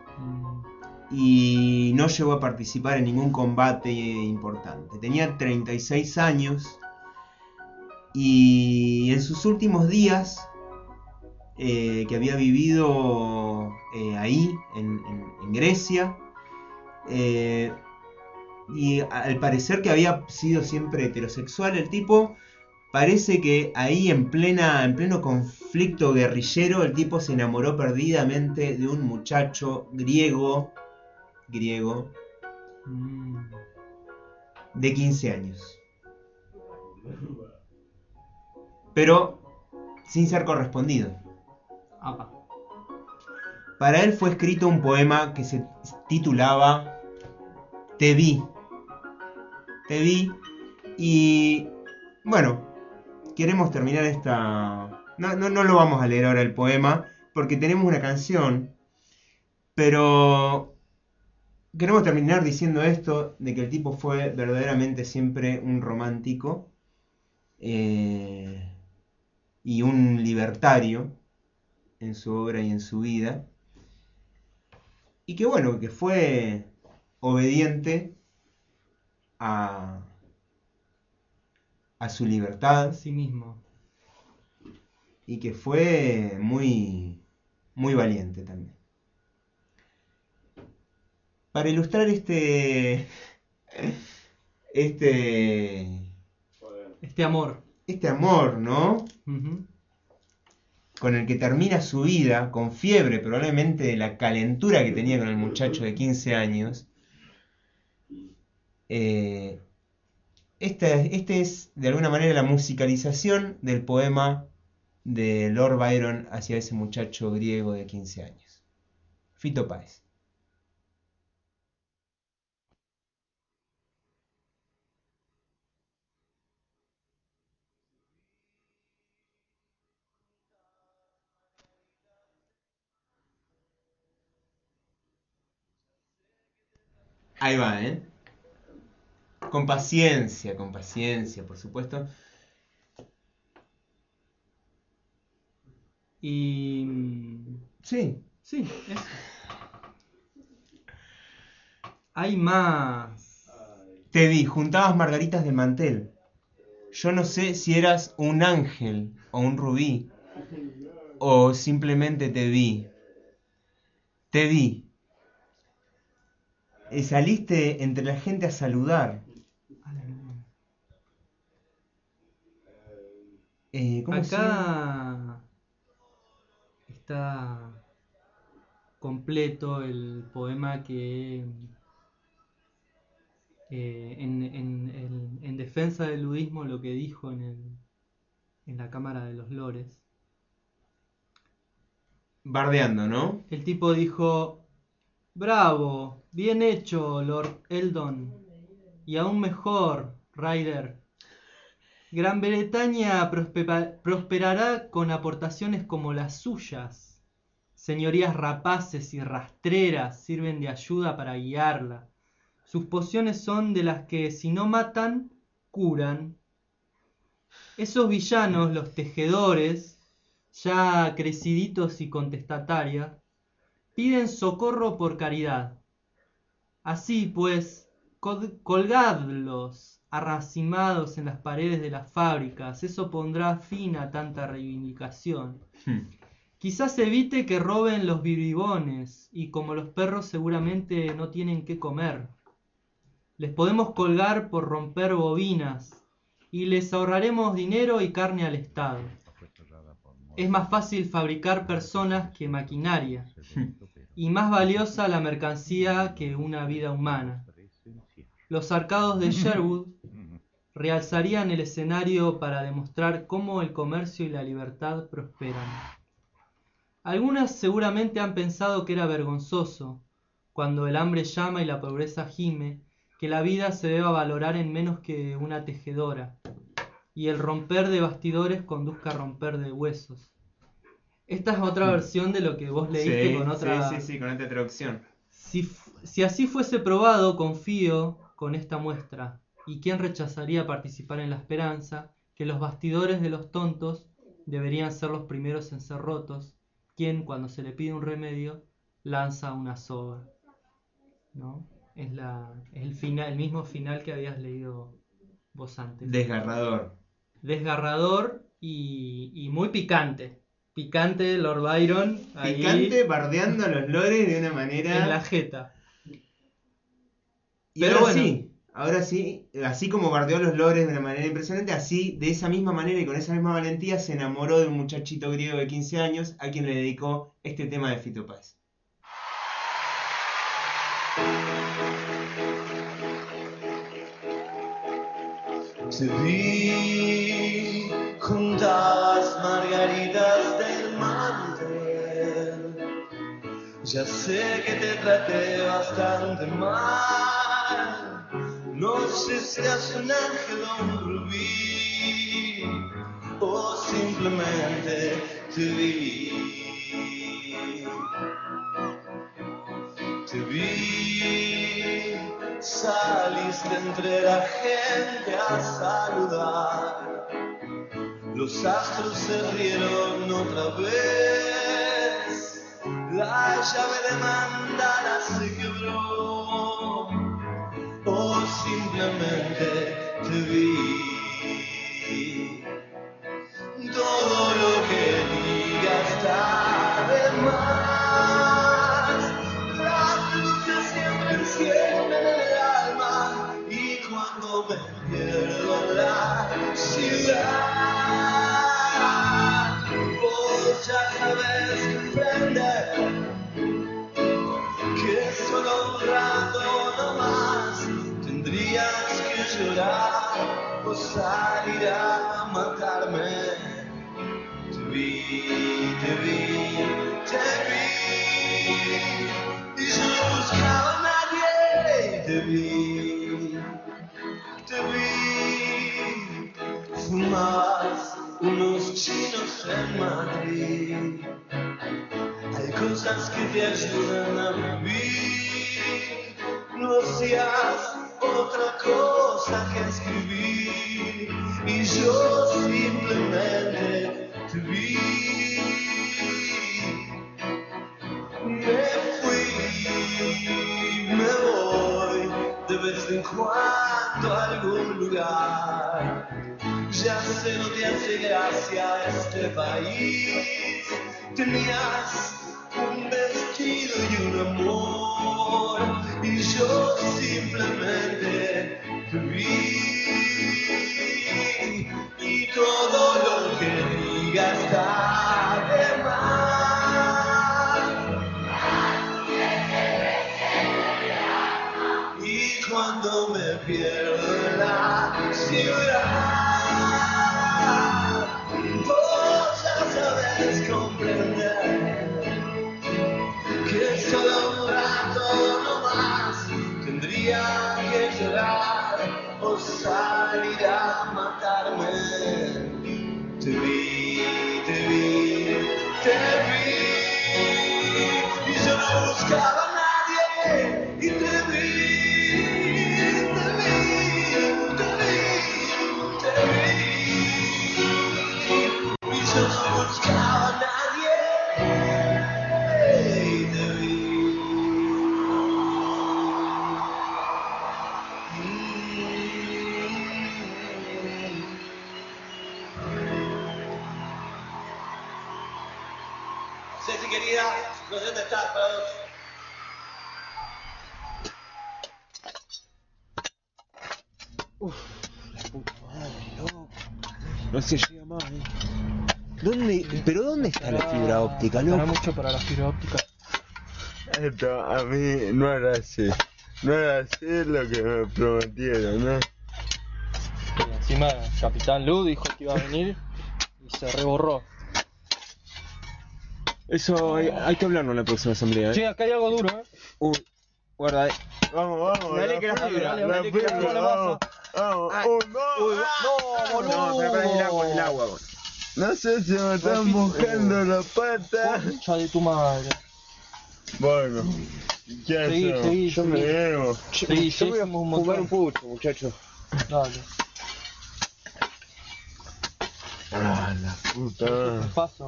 y no llegó a participar en ningún combate importante. Tenía treinta y seis años y en sus últimos días, Eh, que había vivido eh, ahí, en, en, en Grecia, eh, y al parecer que había sido siempre heterosexual, el tipo parece que ahí en, plena, en pleno conflicto guerrillero, el tipo se enamoró perdidamente de un muchacho griego, griego, de quince años. Pero sin ser correspondido. para él fue escrito un poema que se titulaba Te vi. Te vi. Y bueno, queremos terminar esta... No, no, no lo vamos a leer ahora el poema, porque tenemos una canción, pero queremos terminar diciendo esto, de que el tipo fue verdaderamente siempre un romántico eh, y un libertario en su obra y en su vida, y que bueno, que fue obediente a, a su libertad, a sí mismo. Y que fue muy, muy valiente también. Para ilustrar este, este, Este amor. este amor, ¿no? Uh-huh. Con el que termina su vida, con fiebre probablemente de la calentura que tenía con el muchacho de quince años. Eh, este, este es de alguna manera la musicalización del poema de Lord Byron hacia ese muchacho griego de quince años. Fito Páez. Ahí va, ¿eh? Con paciencia, con paciencia, por supuesto. Y... Sí. Sí, eso. Hay más. Te vi, juntabas margaritas del mantel. Yo no sé si eras un ángel o un rubí, o simplemente te vi. Te vi. Y saliste entre la gente a saludar. Eh, ¿cómo Acá está completo el poema que eh, en, en, en, en defensa del ludismo lo que dijo en, el, en la Cámara de los Lores. Bardeando, ¿no? El tipo dijo: bravo, bien hecho, Lord Eldon, y aún mejor, Ryder. Gran Bretaña prosperará con aportaciones como las suyas. Señorías rapaces y rastreras sirven de ayuda para guiarla. Sus pociones son de las que, si no matan, curan. Esos villanos, los tejedores, ya creciditos y contestatarios, piden socorro por caridad. Así pues, colgadlos arracimados en las paredes de las fábricas, eso pondrá fin a tanta reivindicación. Hmm. Quizás evite que roben los bribones, y como los perros seguramente no tienen qué comer, les podemos colgar por romper bobinas, y les ahorraremos dinero y carne al Estado. Es más fácil fabricar personas que maquinaria, hmm. y más valiosa la mercancía que una vida humana. Los arcados de Sherwood realzarían el escenario para demostrar cómo el comercio y la libertad prosperan. Algunas seguramente han pensado que era vergonzoso, cuando el hambre llama y la pobreza gime, que la vida se deba valorar en menos que una tejedora, y el romper de bastidores conduzca a romper de huesos. Esta es otra versión de lo que vos leíste, sí, con otra... Sí, sí, sí, con otra traducción. Si, si así fuese probado, confío con esta muestra, y quién rechazaría participar en la esperanza, que los bastidores de los tontos deberían ser los primeros en ser rotos, quien, cuando se le pide un remedio, lanza una soga. ¿No? Es, la, es el, final, el mismo final que habías leído vos antes. Desgarrador. Desgarrador y, y muy picante. Picante, Lord Byron. Picante, ahí, bardeando a los lores de una manera... en la jeta. Y Pero ahora bueno, sí, ahora sí, así como bardeó a los lores de una manera impresionante, así, de esa misma manera y con esa misma valentía, se enamoró de un muchachito griego de quince años a quien le dedicó este tema de Fito Páez. Te vi juntabas margaritas del mantel. Ya sé que te traté bastante mal. No sé si eras un ángel o un rubí, o simplemente te vi. Te vi, saliste entre la gente a saludar. Los astros se rieron otra vez. La llave de mandala se quebró, o simplemente te vi. Todo lo que diga está de más. Las luces siempre encienden en el alma, y cuando me pierdo en la ciudad, vos ya sabes comprender que solo un rato nomás tendrías que llorar o salir a matarme. Te vi, te vi, te vi, y yo no buscaba a nadie. Te vi, te vi, fumabas unos chinos en Madrid. Hay cosas que te ayudan a vivir. No hacías otra cosa que escribir, y yo simplemente te vi. Me fui, me voy de vez en cuando a algún lugar. Ya sé, no te hace gracia este país. Tenías un vestido y un amor, y yo simplemente te vi. Y todo lo que diga está de más. Y cuando me pierdo en la ciudad, vos ya sabes comprender que solo un rato nomás tendría que llorar o salir a matarme. Te vi, te vi, te vi, y yo no buscaba a nadie. Y te vi, te vi, te vi, te vi, y yo no buscaba a nadie. Y te vi. Ceci querida, no sé dónde estás, pero... Uf, la puta madre, loco. No se llega más, eh. ¿Dónde, pero dónde está la fibra óptica, loco? Faltará mucho para la fibra óptica. Esto a mí no era así. No era así lo que me prometieron, ¿no? Y encima Capitán Lu dijo que iba a venir y se reborró. Eso hay, hay que hablarlo en la próxima asamblea, Che, eh. acá hay algo duro, eh. Uy, guarda, eh. Vamos, vamos. Dale que la fibra, la dale que la fibra, fibra vamos. Vamos, Ay, un, dos, uy, ah. No, boludo. No, pero para el agua, el agua. No sé si me están mojando la pata. Concha de tu madre. Bueno, ¿qué Seguí, hacemos? seguí, Yo me seguí. llevo. Sí, Yo voy a hicimos un jugar montón. un pucho, muchacho. Dale. Ah, la puta. Te paso.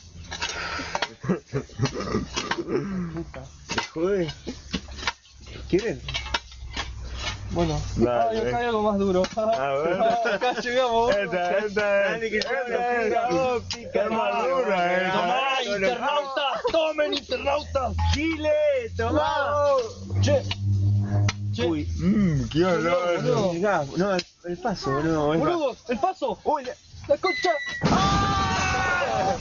¿Se jode? ¿Quieren? Bueno, Dale. ay, acá hay algo más duro. A ver. Acá llegamos. Esta, esta es. Dale, que Esta yo la es. fibra óptica. Es más dura, eh. ¡Tomá, internautas! ¡Tomen, internautas! ¡Chile! ¡Tomá! Che, che, Uy, Mmm, qué olor. boludo. el gas, no, el, el paso, no, es boludo, el paso. Uy, la- La concha. ¡Ah!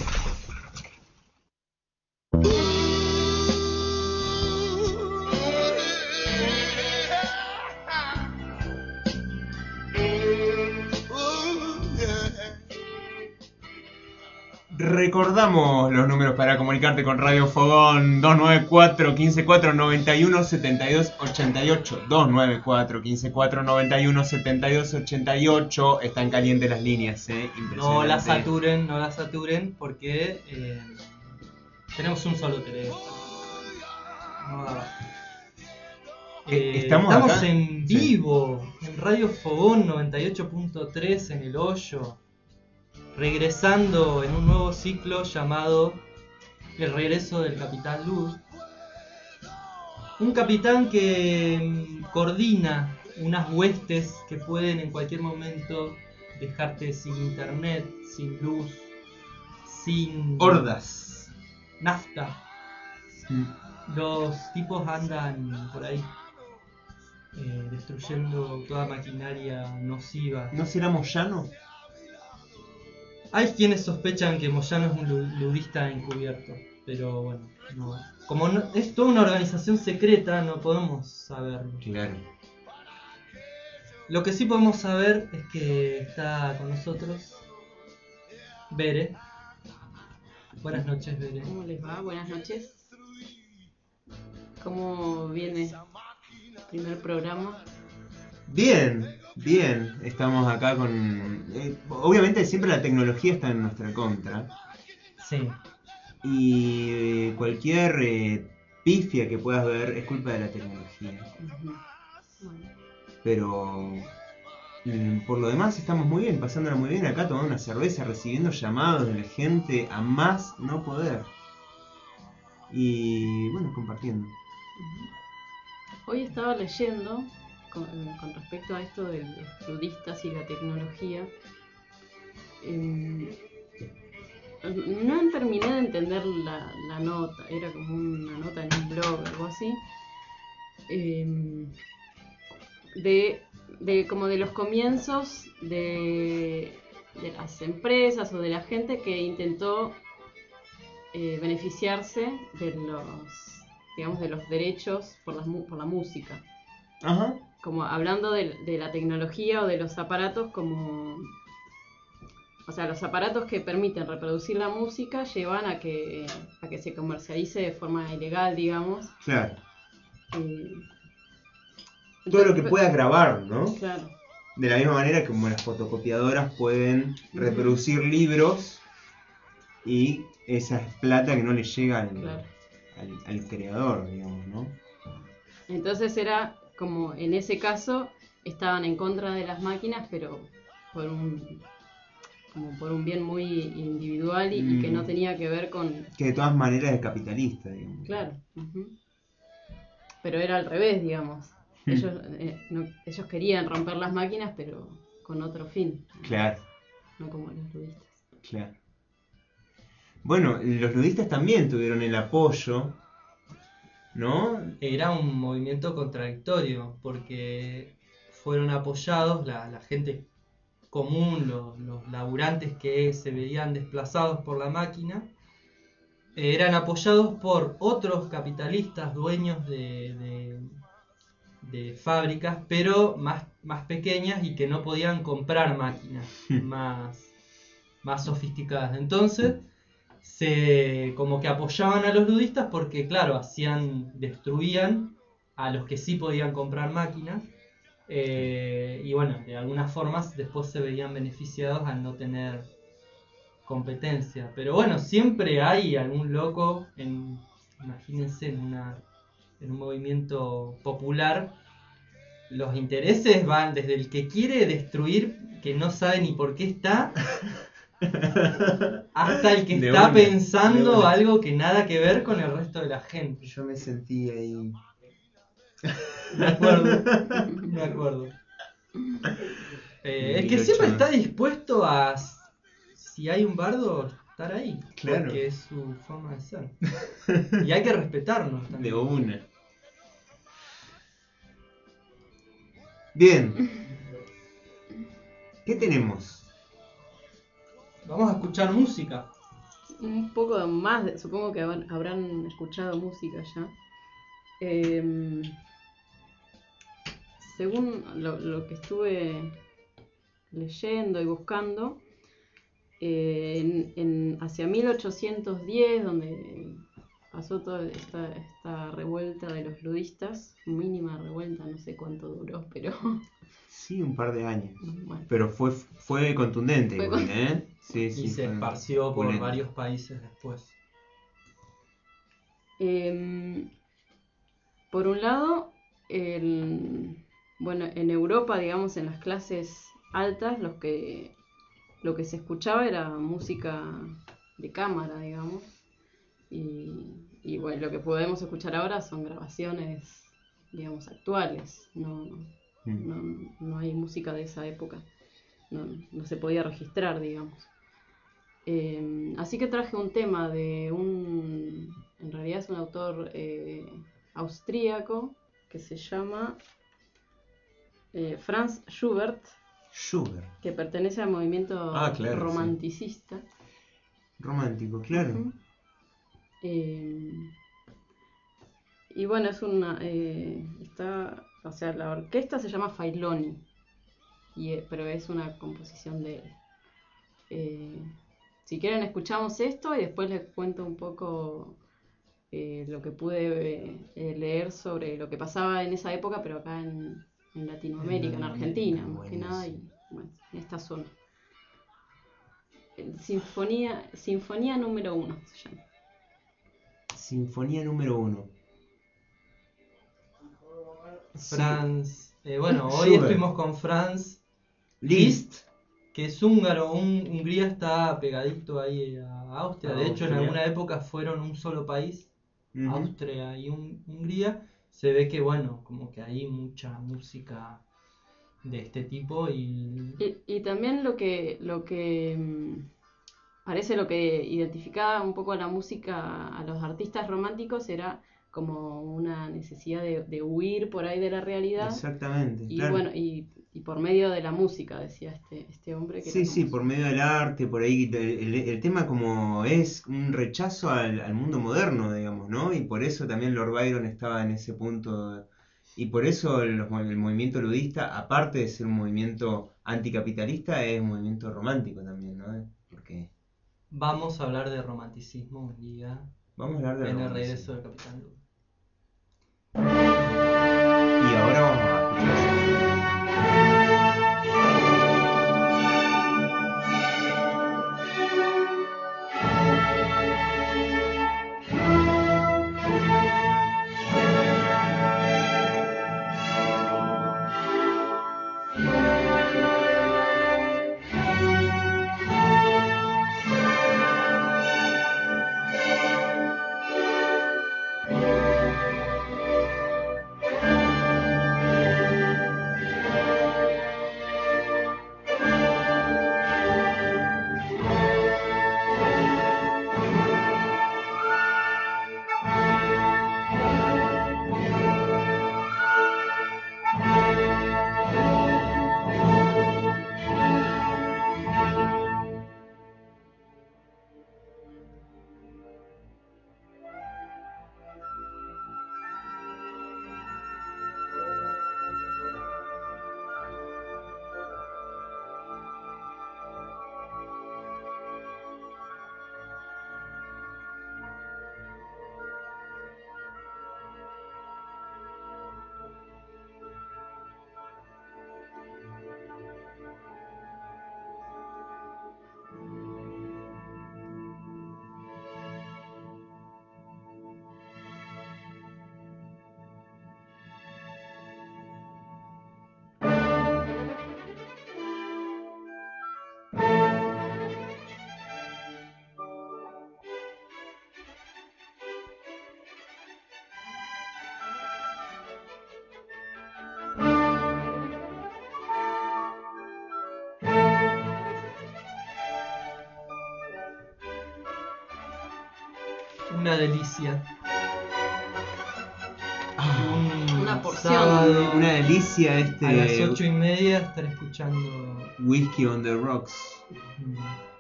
Recordamos los números para comunicarte con Radio Fogón: dos nueve cuatro, uno cinco cuatro, nueve uno, siete dos ocho ocho, dos nueve cuatro, uno cinco cuatro, nueve uno, siete dos ocho ocho. Están calientes las líneas, eh. No la saturen, no la saturen porque eh, tenemos un solo teléfono. No da. Eh, ¿Estamos estamos acá? en vivo, sí. En Radio Fogón noventa y ocho punto tres en El Hoyo, regresando en un nuevo ciclo llamado El regreso del Capitán Luz. Un capitán que coordina unas huestes que pueden en cualquier momento dejarte sin internet, sin luz, sin hordas, nafta. Mm. Los tipos andan por ahí eh, destruyendo toda maquinaria nociva. ¿No será Moyano? Hay quienes sospechan que Moyano es un ludista encubierto, pero bueno, no. Como no, es toda una organización secreta, no podemos saberlo. Claro. Lo que sí podemos saber es que está con nosotros Bere. Buenas noches, Bere. ¿Cómo les va? Buenas noches. ¿Cómo viene el primer programa? Bien, bien. Estamos acá con... Eh, obviamente siempre la tecnología está en nuestra contra. Sí. Y eh, cualquier eh, pifia que puedas ver es culpa de la tecnología. Uh-huh. Bueno. Pero mm, por lo demás estamos muy bien, pasándola muy bien acá, tomando una cerveza, recibiendo llamados de la gente a más no poder. Y bueno, compartiendo. Uh-huh. Hoy estaba leyendo con, con respecto a esto de los ludistas y la tecnología. Eh, no terminé de entender la, la nota, era como una nota en un blog o algo así. Eh, de, de como de los comienzos de, de las empresas o de la gente que intentó eh, beneficiarse de los, digamos, de los derechos por, las, por la música. Ajá. Como hablando de, de la tecnología o de los aparatos como... O sea, los aparatos que permiten reproducir la música llevan a que, a que se comercialice de forma ilegal, digamos. Claro. Eh, Todo lo que puedas grabar, ¿no? Claro. De la misma manera que como las fotocopiadoras pueden reproducir uh-huh. libros y esa es plata que no le llega al, claro. al, al creador, digamos, ¿no? Entonces era como, en ese caso, estaban en contra de las máquinas, pero por un... como por un bien muy individual y, mm. y que no tenía que ver con... Que de todas maneras es capitalista, digamos. Claro. Uh-huh. Pero era al revés, digamos. Mm. Ellos, eh, no, ellos querían romper las máquinas, pero con otro fin. Claro. No como los ludistas. Claro. Bueno, los ludistas también tuvieron el apoyo, ¿no? Era un movimiento contradictorio, porque fueron apoyados la, la gente... común, los, los laburantes que se veían desplazados por la máquina, eh, eran apoyados por otros capitalistas dueños de, de, de fábricas, pero más, más pequeñas y que no podían comprar máquinas más, más sofisticadas. Entonces, se como que apoyaban a los ludistas porque, claro, hacían, destruían a los que sí podían comprar máquinas. Eh, y bueno, de algunas formas después se veían beneficiados al no tener competencia. Pero bueno, siempre hay algún loco, en, imagínense, en, una, en un movimiento popular, los intereses van desde el que quiere destruir, que no sabe ni por qué está, hasta el que de está una, pensando algo que nada que ver con el resto de la gente. Yo me sentí ahí... Me acuerdo, me acuerdo. Eh, es que siempre está dispuesto a, si hay un bardo, estar ahí. Claro. Porque es su forma de ser. Y hay que respetarnos también. De una. Bien. ¿Qué tenemos? Vamos a escuchar música. Un poco más, de, supongo que habrán escuchado música ya. Eh, según lo, lo que estuve leyendo y buscando, eh, en, en, hacia mil ochocientos diez, donde pasó toda esta, esta revuelta de los ludistas, mínima revuelta, no sé cuánto duró, pero... Sí, un par de años. Bueno. Pero fue, fue contundente Fue igual, con- ¿eh? Sí, sí, Y se fue esparció por opulento. varios países después. Eh, por un lado, el, bueno, en Europa, digamos, en las clases altas, los que, lo que se escuchaba era música de cámara, digamos. Y, y bueno, lo que podemos escuchar ahora son grabaciones, digamos, actuales. No, Mm. no, no hay música de esa época. No, no se podía registrar, digamos. Eh, así que traje un tema de un, en realidad es un autor eh, austríaco que se llama eh, Franz Schubert, Sugar. que pertenece al movimiento Ah, claro, romanticista. Romántico, claro. Ujú. Eh, y bueno, es una, eh, está, o sea, la orquesta se llama Failoni, y, eh, pero es una composición de él. Eh, si quieren escuchamos esto y después les cuento un poco eh, lo que pude eh, leer sobre lo que pasaba en esa época, pero acá en, en Latinoamérica, en Argentina, más que nada, y bueno, en esta zona. Eh, Sinfonía, Sinfonía número uno se llama. Sinfonía número uno. Franz, eh, bueno, hoy Schubert. estuvimos con Franz Liszt. que es húngaro. Un- Hungría está pegadito ahí a Austria. De hecho, en Austria. alguna época fueron un solo país, Ujú. Austria y Un- Hungría. Se ve que, bueno, como que hay mucha música de este tipo y... Y, y también lo que, lo que mm, parece lo que identificaba un poco a la música, a los artistas románticos, era como una necesidad de, de huir por ahí de la realidad. Exactamente, Y claro. bueno, y, y por medio de la música, decía este, este hombre. Que Sí, era sí, como por su- medio del arte, por ahí, el, el- el tema como es un rechazo al, al mundo moderno, digamos, ¿no? Y por eso también Lord Byron estaba en ese punto, y por eso los mov- el movimiento ludista, aparte de ser un movimiento anticapitalista, es un movimiento romántico también, ¿no? Porque Vamos a hablar de romanticismo un día vamos a hablar de en el romanticismo. regreso de Capitán Luz. Y ahora vamos a escuchar. Una delicia. Ah, Un Una porción. sábado una delicia a las este ocho y media estar escuchando Whiskey on the Rocks mm,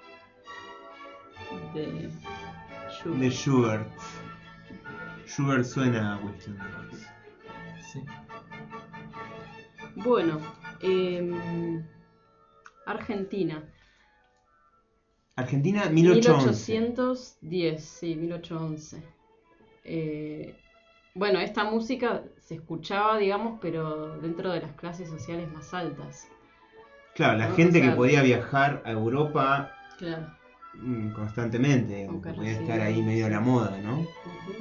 de Schubert. de Schubert. Schubert suena a Whiskey on the Rocks. sí. Bueno, em, Argentina. Argentina, mil ochocientos once. mil ochocientos diez, sí, mil ochocientos once. Eh, bueno, esta música se escuchaba, digamos, pero dentro de las clases sociales más altas. Claro, la ¿no? gente O sea, que podía viajar a Europa claro. mm, constantemente, O que podía estar recibía, ahí medio a la sí. moda, ¿no? Ujú.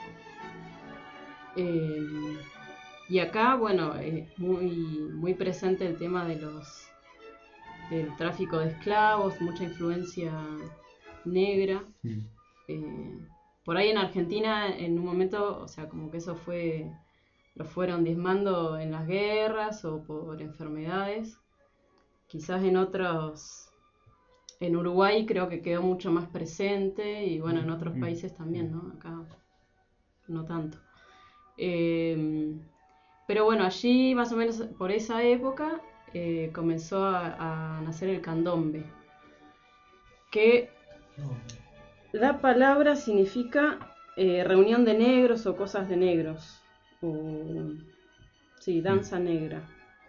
Eh, y acá, bueno, eh, muy, muy presente el tema de los del tráfico de esclavos, mucha influencia negra. Mm. Eh, por ahí en Argentina, en un momento, o sea, como que eso fue, lo fueron diezmando en las guerras o por enfermedades. Quizás en otros, en Uruguay creo que quedó mucho más presente y bueno, en otros países también, ¿no? Acá no tanto. Eh, pero bueno, allí más o menos por esa época eh, comenzó a, a nacer el candombe, que la palabra significa eh, reunión de negros o cosas de negros, o sí, danza negra.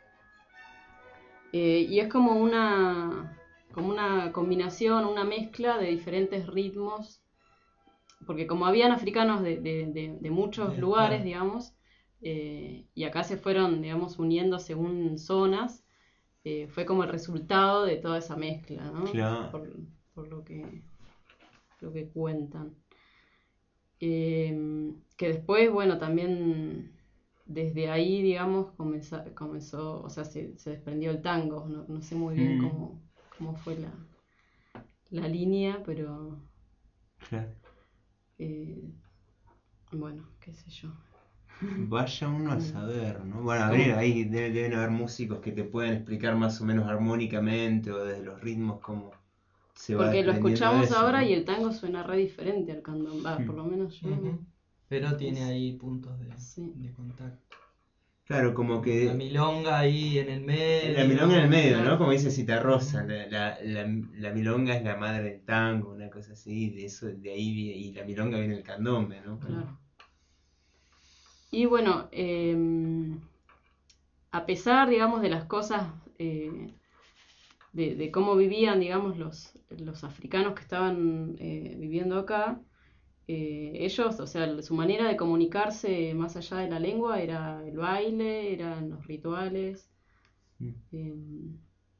Eh, y es como una, como una combinación, una mezcla de diferentes ritmos, porque como habían africanos de, de, de, de muchos Sí, lugares, claro. digamos, eh, y acá se fueron, digamos, uniendo según zonas, eh, fue como el resultado de toda esa mezcla, ¿no? Claro. Por, por lo que, lo que cuentan. Eh, que después, bueno, también desde ahí, digamos, comenzó, comenzó o sea, se, se desprendió el tango. No, no sé muy bien Mm. cómo, cómo fue la, la línea, pero Claro. eh, bueno, qué sé yo. Vaya uno a Mm. saber, ¿no? Bueno, a ¿Cómo? ver, ahí debe- deben haber músicos que te pueden explicar más o menos armónicamente o desde los ritmos cómo se va Porque lo desprendiendo escuchamos eso, ahora ¿no? y el tango suena re diferente al candombe. Ah, por Mm. lo menos yo. Ujú. Pero tiene Es- ahí puntos de, sí. de contacto. Claro, como La que milonga ahí en el medio. la milonga en el medio, Claro. ¿no? Como dice Citarrosa, la, la, la, la milonga es la madre del tango, una cosa así, de eso, de ahí vi- y la milonga viene el candombe, ¿no? Claro. Y bueno, eh, a pesar, digamos, de las cosas, eh, de, de cómo vivían, digamos, los, los africanos que estaban eh, viviendo acá, eh, ellos, o sea, su manera de comunicarse más allá de la lengua era el baile, eran los rituales. Mm. eh,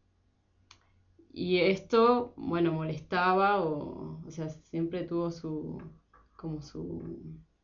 y esto, bueno, molestaba, o, o sea, siempre tuvo su, como su,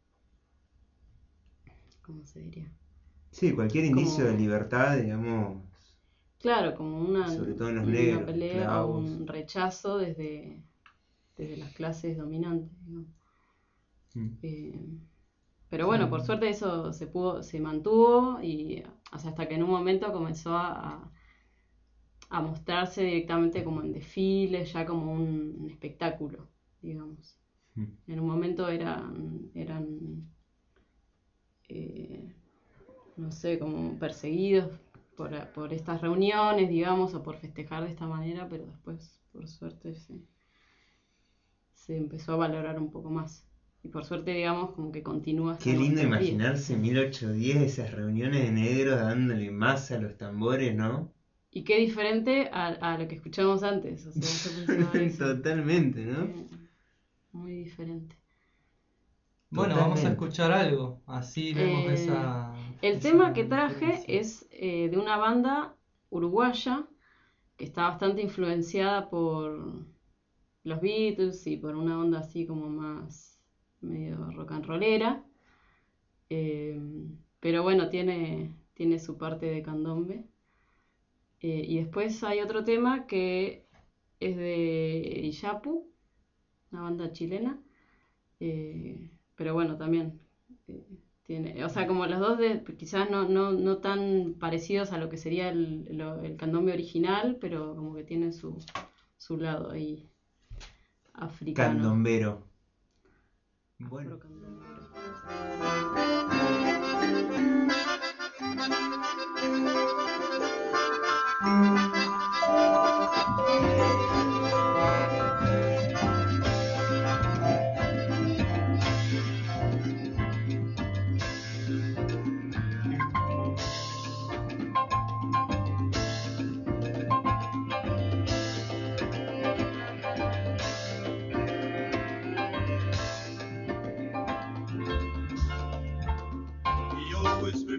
¿cómo se diría? Sí, cualquier indicio Como- de libertad, digamos, Claro, como una, sobre todo en los una negros, pelea o esclavos. un rechazo desde, desde las clases dominantes, digamos. Mm. Eh, pero bueno, por suerte eso se pudo, se mantuvo y o sea, hasta que en un momento comenzó a, a mostrarse directamente como en desfiles, ya como un, un espectáculo, digamos. Mm. En un momento eran, eran eh, no sé, como perseguidos por, por estas reuniones, digamos, o por festejar de esta manera, pero después, por suerte, se, se empezó a valorar un poco más. Y por suerte, digamos, como que continúa hasta Qué lindo nuestros días. imaginarse mil ochocientos diez, esas reuniones de negros dándole más a los tambores, ¿no? Y qué diferente a, a lo que escuchamos antes. O sea, yo pensaba eso. Totalmente, ¿no? Eh, muy diferente. Bueno, vamos a Totalmente. escuchar algo. Así vemos Eh, esa. El esa tema que traje diferencia. es eh, de una banda uruguaya que está bastante influenciada por los Beatles y por una onda así como más medio rock and rollera. Eh, pero bueno, tiene, tiene su parte de candombe. Eh, y después hay otro tema que es de Iyapu, una banda chilena. Eh, pero bueno, también eh, tiene, o sea, como los dos de, quizás no, no, no tan parecidos a lo que sería el, lo- el candombe original, pero como que tienen su, su lado ahí africano. Candombero. Bueno. Afrocandombero.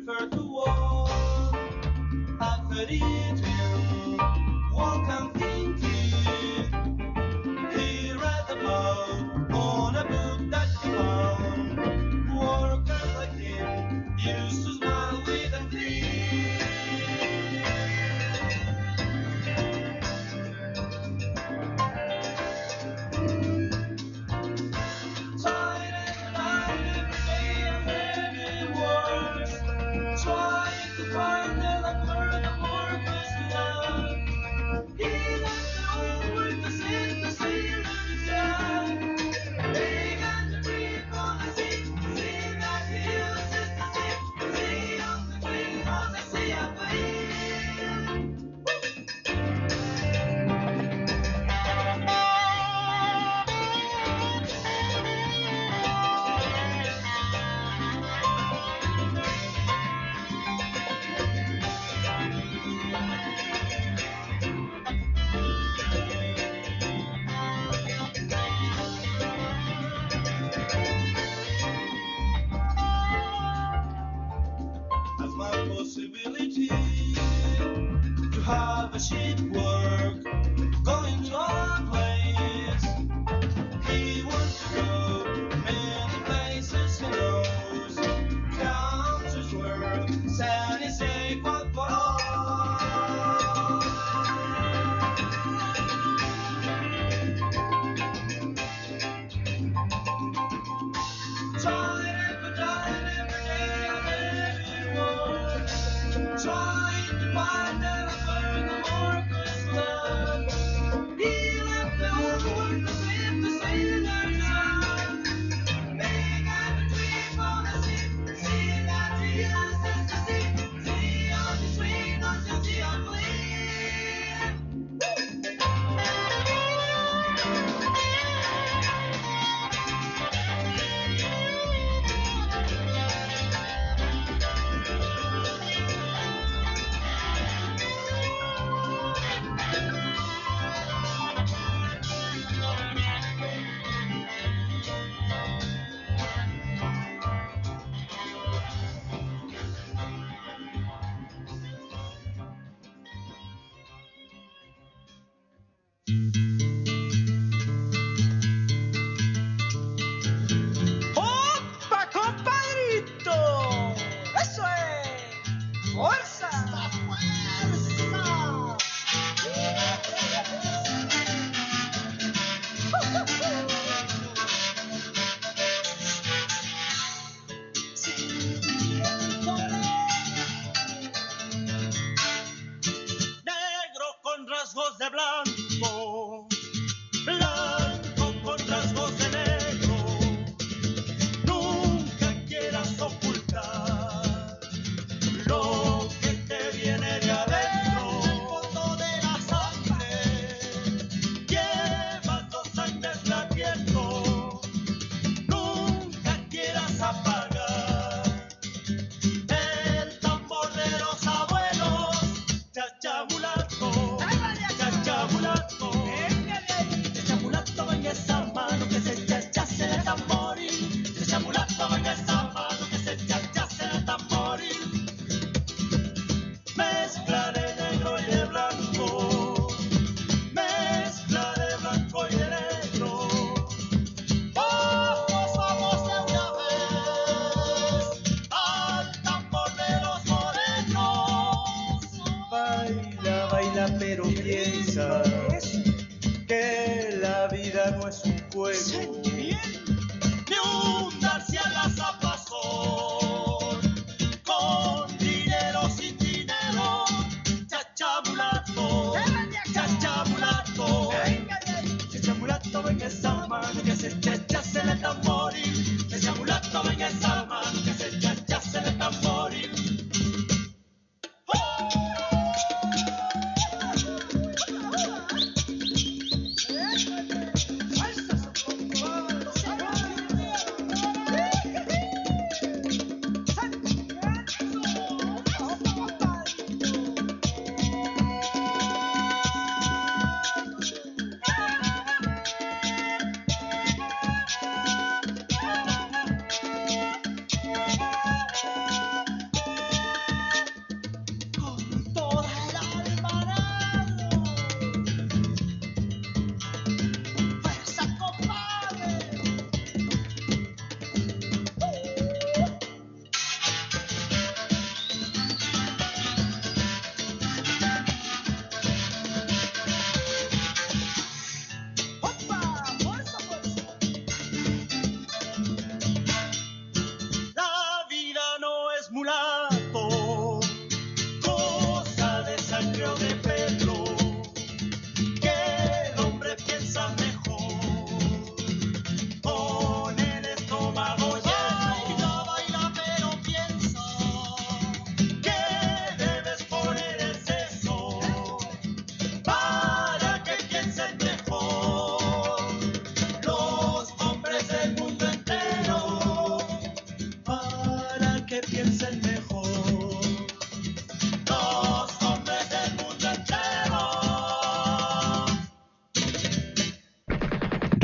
prefer to walk. After eating, walk and thinking. He read about on a book that he found. Workers like him used to smile with a grin. Tired and tired every day and heavy words. Trying to find the life where the workers love. He left the old world to sing the sailor to shine. They got to dream on the sea, sea that he uses to see. The sea of the dream on the sea of dreams. As my possibility to have a ship work, going to our place. He wants to go many places he knows. Counts his work, and he say what for all. Tired every time, every day, and every word. Trying to find out where the workers love. He left the old world to live the sailor's life. They got a dream on the sea, sea that he uses to see. Sea of the sweet ocean, sea of clean. ¡Opa, compadrito! ¡Eso es! ¡Fuerza! ¡Fuerza! Negro con rasgos de blanco, blanco con rasgos de negro. Nunca quieras ocultar lo que te viene de adentro. En el fondo de la sangre llevas dos sangres latiendo. Nunca quieras apagar el tambor de los abuelos. Chachamulato, chachamulato, chachamulato, venga esa mano que se chachase el tamboril. Chachamulato, venga esa mano que se chachase el tamboril. Mezcla de negro y de blanco, mezcla de blanco y de negro. Vamos, vamos de una vez al tambor de los morenos. Baila, baila, pero piensa que la vida no es un juego. Ni un darse a la zapazón, con dinero, sin dinero. Chachamulato, chachamulato, chachamulato, venga esa mano que se chachase el tamboril. Chachamulato, venga esa mano que se chachase el tamboril.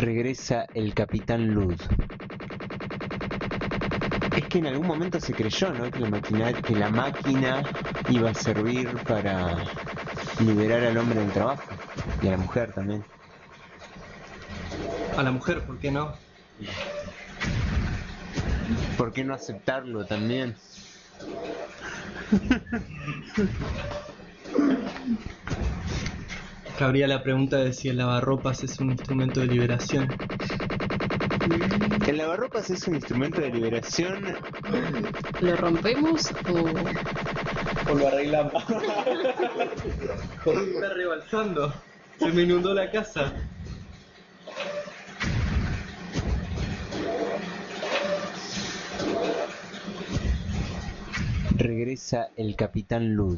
Regresa el Capitán Lud. Es que en algún momento se creyó, ¿no? Que la máquina, que la máquina iba a servir para liberar al hombre del trabajo. Y a la mujer también. A la mujer, ¿por qué no? ¿Por qué no aceptarlo también? Cabría la pregunta de si el lavarropas es un instrumento de liberación. ¿El lavarropas es un instrumento de liberación? ¿Lo rompemos o...? O lo arreglamos. Porque está rebalsando. Se me inundó la casa. Regresa el Capitán Lud.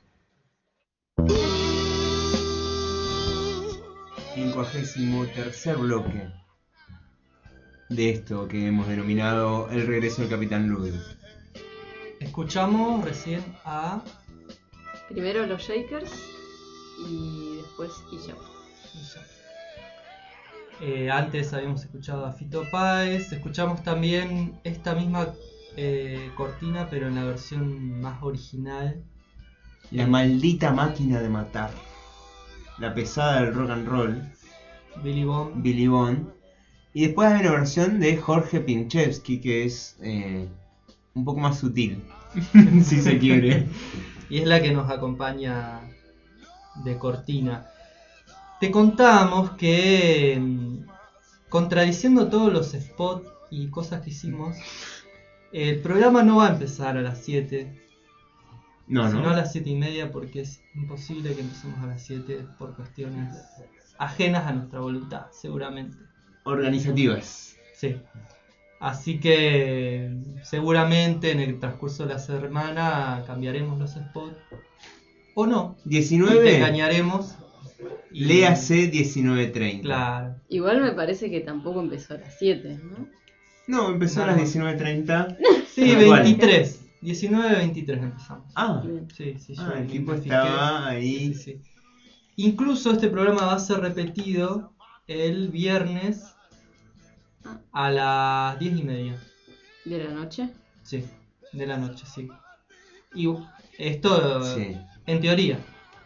Quincuagésimo tercer bloque de esto que hemos denominado el regreso del Capitán Lud. Escuchamos recién a... Primero los Shakers y después Illa. Eh, antes habíamos escuchado a Fito Páez. Escuchamos también esta misma eh, cortina, pero en la versión más original. La maldita máquina de matar. La pesada del rock and roll. Billy Bond. Billy Bond. Y después hay una versión de Jorge Pinchevsky que es eh, un poco más sutil, si se quiere. Y es la que nos acompaña de cortina. Te contamos que, contradiciendo todos los spots y cosas que hicimos, el programa no va a empezar a las siete. No, sino no. a las siete y media, porque es imposible que empecemos a las siete por cuestiones ajenas a nuestra voluntad, seguramente. Organizativas. Sí. Así que seguramente en el transcurso de la semana cambiaremos los spots. O no. Y te diecinueve. engañaremos. Y... Léase diecinueve treinta. Claro. Igual me parece que tampoco empezó a las siete, ¿no? No, empezó a No. las diecinueve treinta. Sí, Igual. veintitrés. diecinueve veintitrés empezamos. Ah, Bien. Sí, sí, yo ah, el me tipo identifiqué. estaba ahí. Sí, sí, sí. Incluso este programa va a ser repetido el viernes a las diez y media. ¿De la noche? Sí, de la noche, sí. Y esto, Sí. en teoría.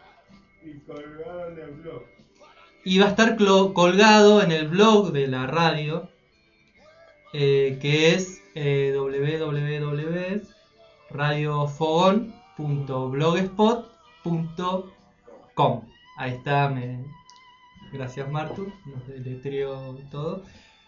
Y va a estar clo- colgado en el blog de la radio, eh, que es eh, doble u doble u doble u punto radiofogón punto blogspot punto com. Ahí está, me... gracias Martu, nos deletreó todo.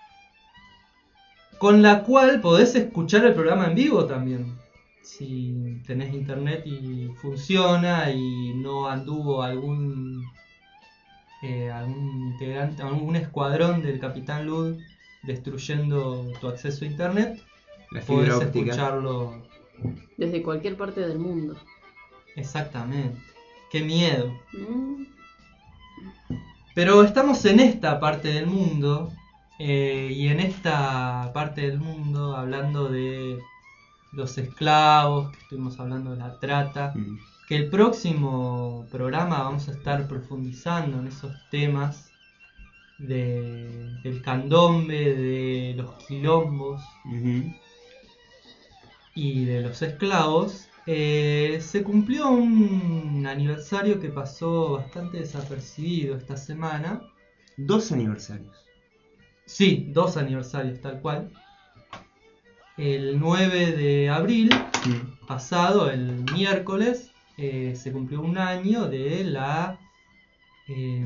Con la cual podés escuchar el programa en vivo también. Si tenés internet y funciona y no anduvo algún eh, algún integrante, algún escuadrón del Capitán Lud destruyendo tu acceso a internet, La fibra podés óptica. escucharlo. Desde cualquier parte del mundo. Exactamente. Qué miedo. Mm. Pero estamos en esta parte del mundo, eh, y en esta parte del mundo, hablando de los esclavos, que estuvimos hablando de la trata, Mm. que el próximo programa vamos a estar profundizando en esos temas de, del candombe, de los quilombos Ujú. y de los esclavos. Eh, se cumplió un aniversario que pasó bastante desapercibido esta semana. Dos aniversarios. Sí, dos aniversarios tal cual. El nueve de abril Mm. pasado, el miércoles, eh, se cumplió un año de la eh,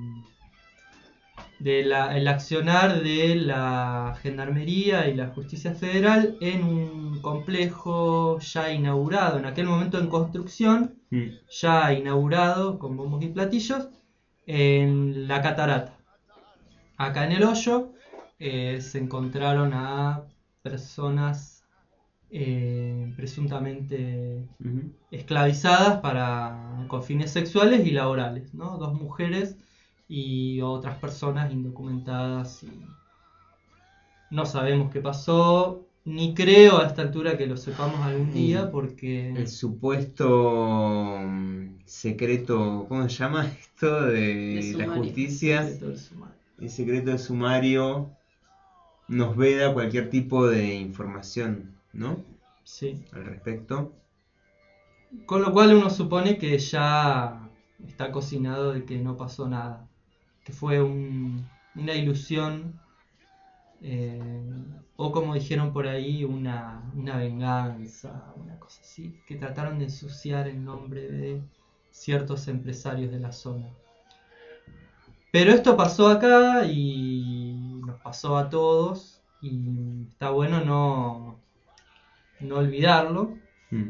de la, el accionar de la Gendarmería y la Justicia Federal en un complejo ya inaugurado, en aquel momento en construcción, Mm. ya inaugurado con bombos y platillos, en la Catarata. Acá en el hoyo eh, se encontraron a personas eh, presuntamente Ujú. esclavizadas para con fines sexuales y laborales, ¿no? Dos mujeres y otras personas indocumentadas. Y no sabemos qué pasó, ni creo a esta altura que lo sepamos algún día, porque El supuesto mm, secreto, ¿cómo se llama esto? De, De la sumario. justicia. Secreto del sumario. el secreto de sumario nos veda cualquier tipo de información, ¿no? Sí. Al respecto. Con lo cual uno supone que ya está cocinado de que no pasó nada, que fue un, una ilusión, eh, o como dijeron por ahí, una, una venganza, una cosa así, que trataron de ensuciar el nombre de ciertos empresarios de la zona. Pero esto pasó acá y nos pasó a todos, y está bueno no, no olvidarlo. Mm.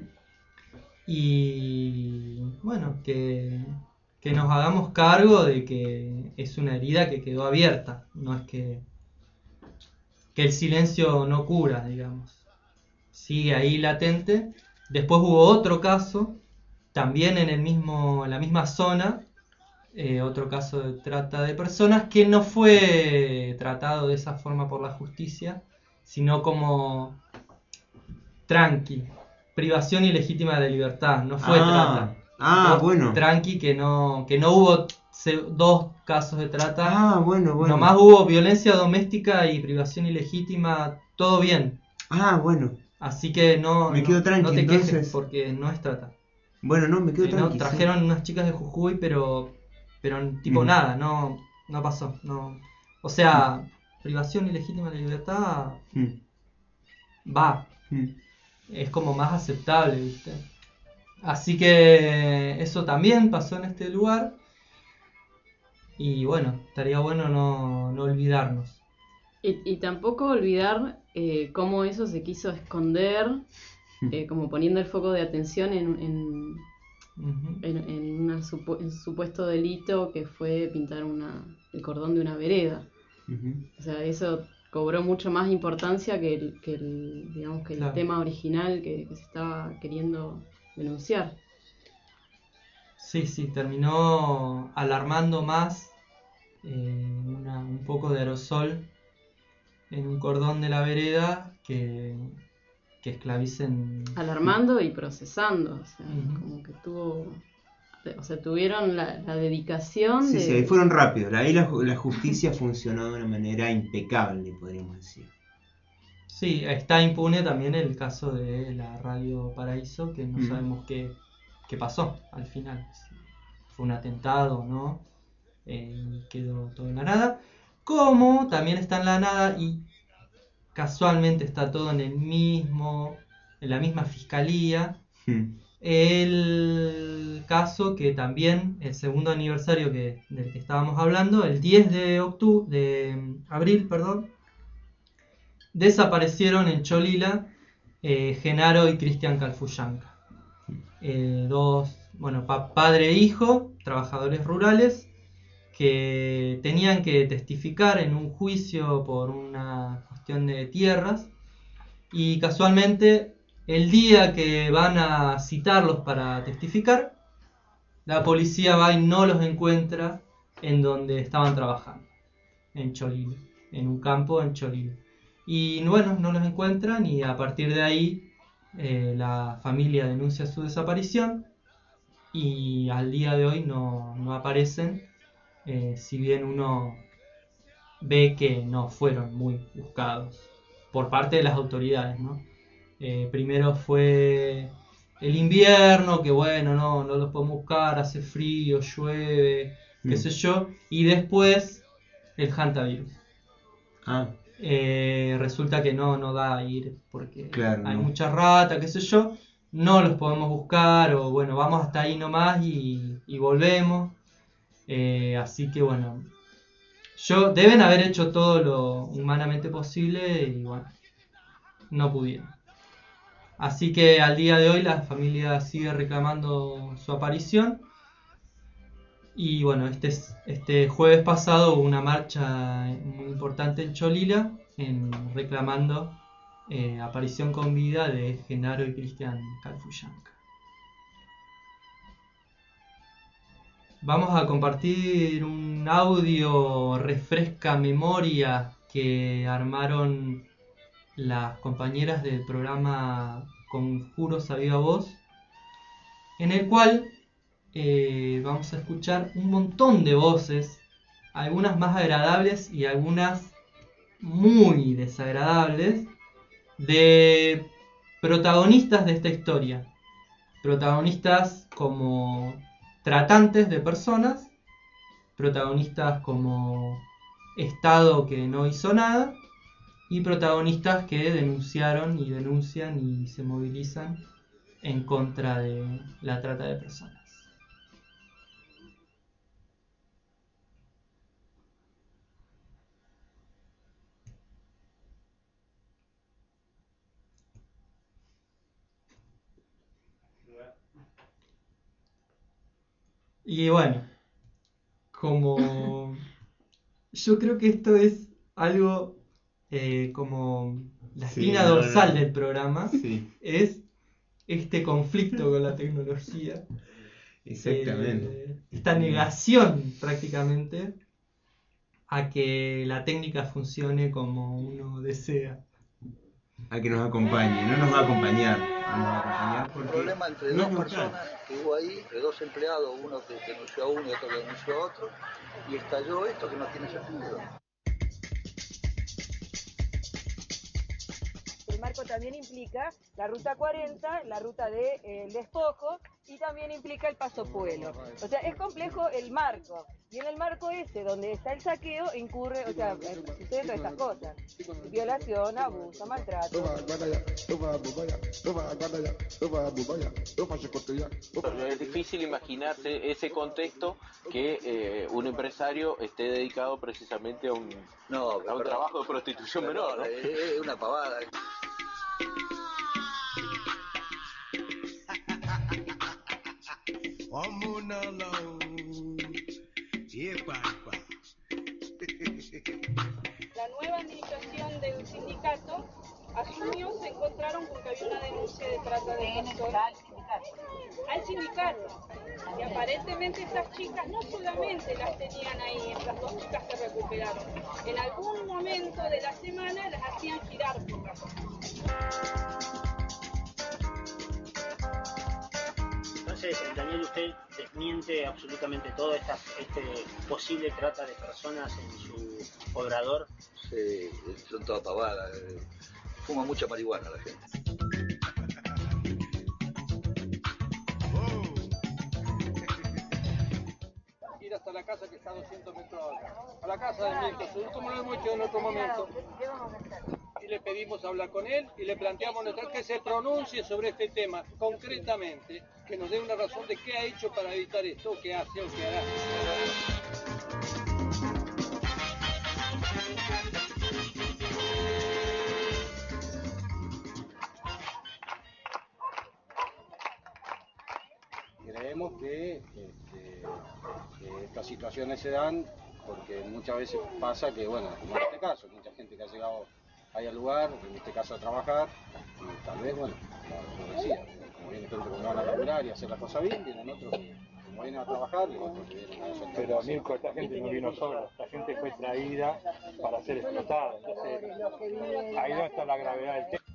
Y bueno, que, que nos hagamos cargo de que es una herida que quedó abierta, no es que, que el silencio no cura, digamos. Sigue ahí latente. Después hubo otro caso, también en el mismo, en la misma zona, eh, otro caso de trata de personas que no fue tratado de esa forma por la justicia, sino como tranqui. Privación ilegítima de libertad, no fue Ah, trata. ah, Fue bueno. Tranqui, que no, que no hubo se- dos casos de trata. Ah, bueno, bueno. Nomás hubo violencia doméstica y privación ilegítima, todo bien. Ah, bueno. Así que no, Me no, quedo tranqui, no te entonces. quejes porque no es trata. Bueno, no, me quedo Eh, no, tranqui. sí. trajeron unas chicas de Jujuy, pero, pero tipo Mm. nada, no, no pasó. No. O sea, privación ilegítima de libertad Mm. va. Mm. Es como más aceptable, ¿viste? Así que eso también pasó en este lugar. Y bueno, estaría bueno no, no olvidarnos. Y, y tampoco olvidar eh, cómo eso se quiso esconder, eh, como poniendo el foco de atención en, en, Ujú. en, en una supu- en supuesto delito que fue pintar una, el cordón de una vereda. Ujú. O sea, eso cobró mucho más importancia que el, que el, digamos, que el Claro. tema original que, que se estaba queriendo denunciar. Sí, sí, terminó alarmando más eh, una- un poco de aerosol en un cordón de la vereda que, que esclavicen. Alarmando y procesando, o sea, Ujú. como que tuvo, o sea, tuvieron la, la dedicación Sí, de... sí, ahí fueron rápidos. Ahí la, ju- la justicia funcionó de una manera impecable, podríamos decir. Sí, está impune también el caso de la Radio Paraíso, que no Mm. sabemos qué, qué pasó al final. Si fue un atentado o no, eh, quedó todo en la nada. Como también está en la nada y casualmente está todo en el mismo, en la misma fiscalía. Mm. El caso que también, el segundo aniversario que, del que estábamos hablando, el diez de octubre, de abril, perdón, desaparecieron en Cholila eh, Genaro y Cristian Calfuyanca. Eh, dos, bueno, pa- padre e hijo, trabajadores rurales, que tenían que testificar en un juicio por una cuestión de tierras, y casualmente el día que van a citarlos para testificar, la policía va y no los encuentra en donde estaban trabajando, en Cholila, en un campo en Cholila. Y bueno, no los encuentran y a partir de ahí eh, la familia denuncia su desaparición y al día de hoy no, no aparecen, eh, si bien uno ve que no fueron muy buscados por parte de las autoridades, ¿no? Eh, primero fue el invierno, que bueno, no, no los podemos buscar, hace frío, llueve, qué Mm. sé yo, y después el hantavirus. Ah, Eh, resulta que no, no da a ir porque Claro, hay no. mucha rata, qué sé yo, no los podemos buscar o bueno, vamos hasta ahí nomás y, y volvemos. Eh, así que bueno, yo deben haber hecho todo lo humanamente posible y bueno, no pudieron. Así que al día de hoy la familia sigue reclamando su aparición. Y bueno, este, este jueves pasado hubo una marcha muy importante en Cholila en, reclamando eh, aparición con vida de Genaro y Cristian Calfuyanca. Vamos a compartir un audio refresca memoria que armaron las compañeras del programa Conjuros a Viva Voz, en el cual eh, vamos a escuchar un montón de voces algunas más agradables y algunas muy desagradables, de protagonistas de esta historia. Protagonistas como tratantes de personas, protagonistas como Estado que no hizo nada, y protagonistas que denunciaron y denuncian y se movilizan en contra de la trata de personas. Y bueno, como yo creo que esto es algo eh, como la Sí, espina no, dorsal no. del programa, Sí, es este conflicto con la tecnología, exactamente. eh, esta negación prácticamente a que la técnica funcione como uno desea. A que nos acompañe, no nos va a acompañar. No nos va a acompañar Un porque problema entre no es dos neutral. personas que hubo ahí, entre dos empleados, uno que denunció a uno y otro que denunció a otro, y estalló esto que no tiene sentido. El marco también implica la ruta cuarenta, la ruta del de, eh, despojo, y también implica el Paso Pueblo. O sea, es complejo el marco. Y en el marco ese, donde está el saqueo, incurre, o sea, suceden todas estas cosas. Violación, abuso, maltrato. Es difícil imaginarse ese contexto que eh, un empresario esté dedicado precisamente a un, No, a un trabajo de prostitución menor, ¿no? Es una pavada. La nueva administración del sindicato asumió, se encontraron con que había una denuncia de trata de personas al sindicato. Y aparentemente estas chicas no solamente las tenían ahí, estas dos chicas que recuperaron, en algún momento de la semana las hacían girar por la Entonces, Daniel, usted desmiente absolutamente todo esta este posible trata de personas en su obrador. Sí, son todas pavadas. Fuma mucha marihuana la gente. Ir hasta la casa que está a doscientos metros acá, a la casa del Mirko Sur, como lo hemos hecho en otro momento. Y le pedimos hablar con él y le planteamos nuestra, que se pronuncie sobre este tema concretamente, que nos dé una razón de qué ha hecho para evitar esto, o qué hace o qué hará. Creemos que, que, que, que estas situaciones se dan porque muchas veces pasa que, bueno, como en este caso, mucha gente que ha llegado ahí al lugar, en este caso a trabajar, y tal vez, bueno, como decía, como viene gente que van a laburar y hacer las cosas bien, vienen otros que como vienen a trabajar y otros que vienen a hacer. Pero Mirko, esta gente no vino sola, esta gente fue traída para ser explotada, entonces ahí no está la gravedad del tema.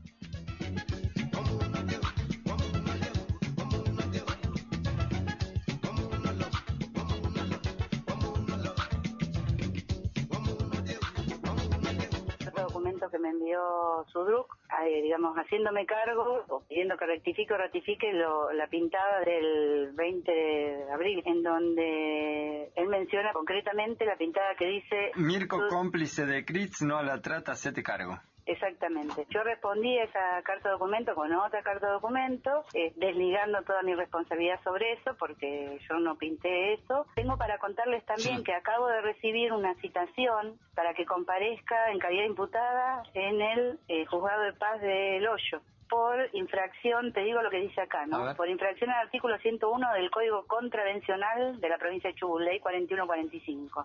Que me envió Sudruk, eh, digamos, haciéndome cargo o pidiendo que rectifique o ratifique lo, la pintada del veinte de abril, en donde él menciona concretamente la pintada que dice Mirko, cómplice de Critz, no a la trata, hacete cargo. Exactamente. Yo respondí a esa carta de documento con otra carta de documento, eh, desligando toda mi responsabilidad sobre eso, porque yo no pinté eso. Tengo para contarles también sí. que acabo de recibir una citación para que comparezca en calidad de imputada en el eh, Juzgado de Paz del Hoyo, por infracción, te digo lo que dice acá, ¿no? Por infracción al artículo ciento uno del Código Contravencional de la provincia de Chubut, ley cuarenta y uno cuarenta y cinco.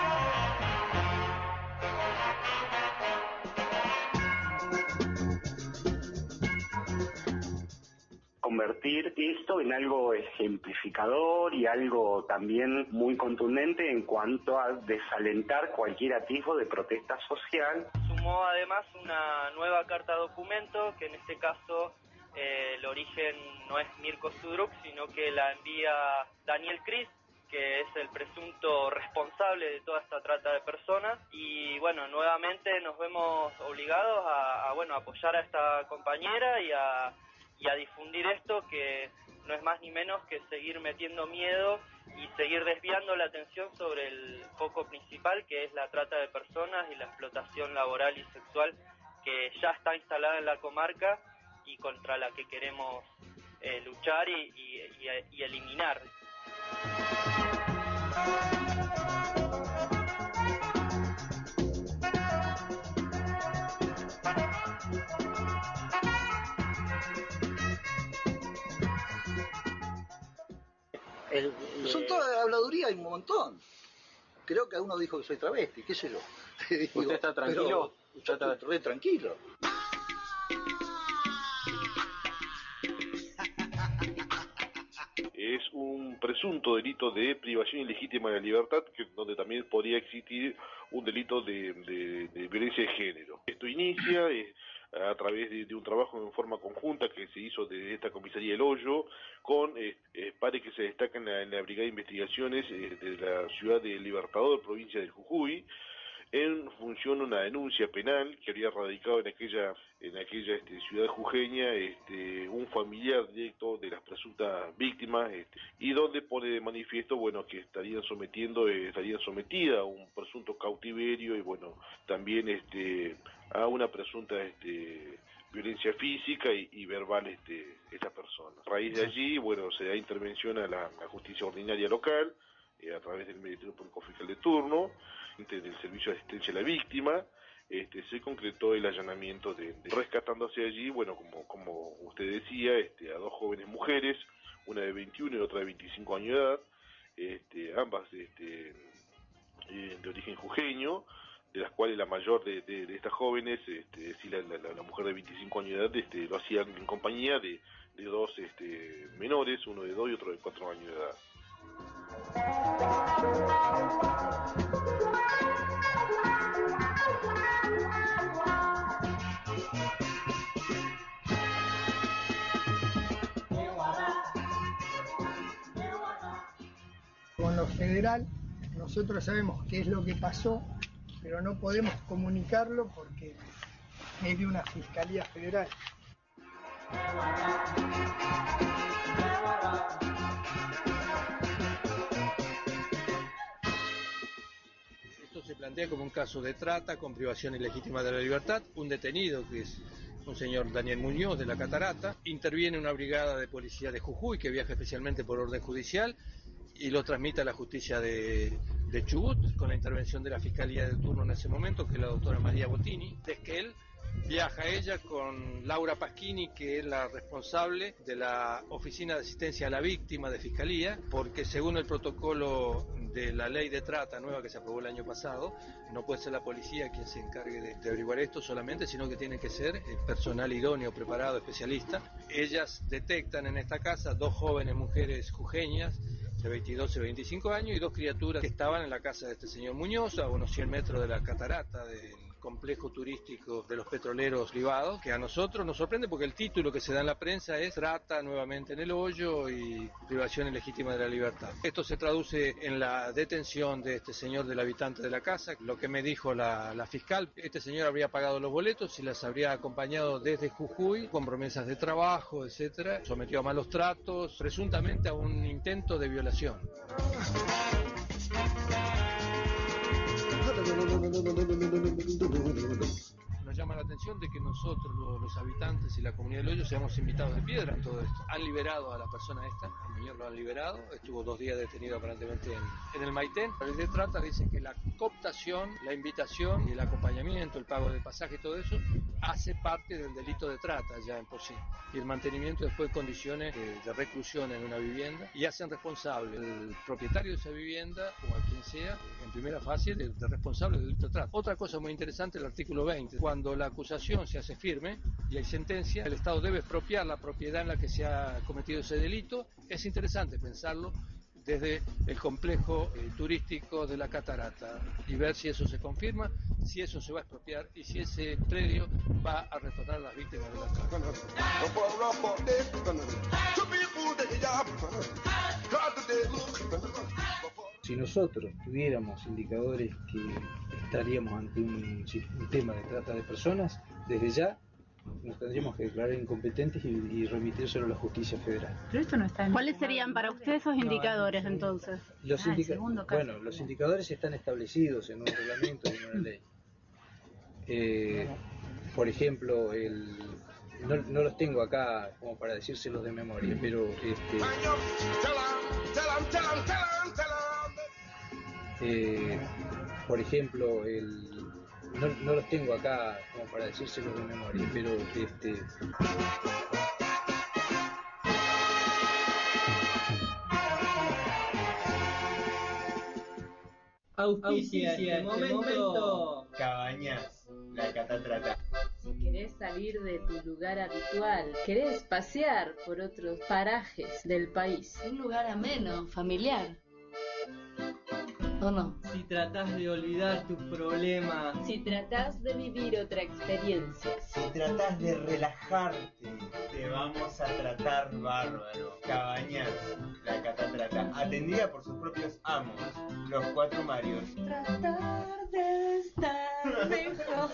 Convertir esto en algo ejemplificador y algo también muy contundente en cuanto a desalentar cualquier atisbo de protesta social. Sumó además una nueva carta documento que en este caso eh, el origen no es Mirko Sudruk, sino que la envía Daniel Cris, que es el presunto responsable responsable de toda esta trata de personas y bueno, nuevamente nos vemos obligados a, a bueno, apoyar a esta compañera y a, y a difundir esto, que no es más ni menos que seguir metiendo miedo y seguir desviando la atención sobre el foco principal, que es la trata de personas y la explotación laboral y sexual que ya está instalada en la comarca y contra la que queremos eh, luchar y, y, y, y eliminar. El, el, Son toda habladuría, hay un montón. Creo que uno dijo que soy travesti, qué sé yo. Digo, ¿usted está tranquilo? Yo estoy re tranquilo. Es un presunto delito de privación ilegítima de la libertad, que, donde también podría existir un delito de, de, de violencia de género. Esto inicia eh, a través de, de un trabajo en forma conjunta que se hizo desde esta comisaría del Hoyo, con eh, eh, pares que se destacan en la, en la Brigada de Investigaciones eh, de la ciudad de Libertador, provincia del Jujuy, en función de una denuncia penal que había radicado en aquella en aquella este, ciudad jujeña este, un familiar directo de las presuntas víctimas este, y donde pone de manifiesto bueno que estarían sometiendo eh, estarían sometida a un presunto cautiverio y bueno también este a una presunta este violencia física y, y verbal este esta persona. A raíz de allí bueno se da intervención a la, la justicia ordinaria local eh, a través del Ministerio Público Fiscal de turno, del Servicio de Asistencia a la Víctima, este, se concretó el allanamiento de, de rescatándose allí, bueno, como, como usted decía, este, a dos jóvenes mujeres, una de veintiuno y otra de veinticinco años de edad, este, ambas este, eh, de origen jujeño, de las cuales la mayor de, de, de estas jóvenes, este, es la, la, la mujer de veinticinco años de edad, este, lo hacían en compañía de, de dos este, menores, uno de dos y otro de cuatro años de edad. Con lo federal, nosotros sabemos qué es lo que pasó, pero no podemos comunicarlo porque es de una fiscalía federal. Esto se plantea como un caso de trata con privación ilegítima de la libertad. Un detenido, que es un señor Daniel Muñoz de la Catarata, interviene una brigada de policía de Jujuy que viaja especialmente por orden judicial y lo transmite a la justicia de, de Chubut con la intervención de la fiscalía de turno en ese momento, que es la doctora María Bottini, de Esquel. Viaja ella con Laura Pasquini, que es la responsable de la Oficina de Asistencia a la Víctima de Fiscalía, porque según el protocolo de la ley de trata nueva que se aprobó el año pasado, no puede ser la policía quien se encargue de, de averiguar esto solamente, sino que tiene que ser personal idóneo, preparado, especialista. Ellas detectan en esta casa dos jóvenes mujeres jujeñas de veintidós y veinticinco años y dos criaturas que estaban en la casa de este señor Muñoz, a unos cien metros de la catarata del complejo turístico de los petroleros privados, que a nosotros nos sorprende porque el título que se da en la prensa es Trata nuevamente en el Hoyo y privación ilegítima de la libertad. Esto se traduce en la detención de este señor, del habitante de la casa. Lo que me dijo la, la fiscal, este señor habría pagado los boletos y las habría acompañado desde Jujuy con promesas de trabajo, etcétera. Sometió a malos tratos, presuntamente a un intento de violación. Nos llama la atención de que nosotros, los, los habitantes y la comunidad del Hoyo, seamos invitados de piedra en todo esto. Han liberado a la persona esta, el señor lo han liberado, estuvo dos días detenido aparentemente en, en el Maitén. La ley de trata dice que la cooptación, la invitación y el acompañamiento, el pago de pasaje y todo eso, hace parte del delito de trata ya en por sí. Y el mantenimiento después de condiciones de, de reclusión en una vivienda, y hacen responsable el propietario de esa vivienda o a quien sea, en primera fase, de, de responsable del delito de trata. Otra cosa muy interesante, el artículo veinte, cuando Cuando la acusación se hace firme y hay sentencia, el Estado debe expropiar la propiedad en la que se ha cometido ese delito. Es interesante pensarlo desde el complejo eh, turístico de la Catarata y ver si eso se confirma, si eso se va a expropiar y si ese predio va a retornar a las víctimas de la trata. Si nosotros tuviéramos indicadores que estaríamos ante un, un tema de trata de personas, desde ya nos tendríamos que declarar incompetentes y, y remitírselo a la justicia federal. Pero esto no está en ¿Cuáles serían para ustedes esos indicadores entonces? Los Ah, el indica- segundo caso. bueno, los indicadores están establecidos en un reglamento y en una ley. Eh, por ejemplo, el, no, no los tengo acá como para decírselos de memoria, pero este, eh, por ejemplo, el, no, no los tengo acá como para decírselos de memoria, pero este, Auspicia este momento. Cabañas, la catatrata. Si querés salir de tu lugar habitual, querés pasear por otros parajes del país. Un lugar ameno, familiar. ¿O no? Si tratás de olvidar tus problemas. Si tratás de vivir otra experiencia. Si tratás de relajarte, te vamos a tratar bárbaro. Cabañas, la catatrata. Atendida por sus propios amos, los cuatro Marios. Tratar de estar mejor.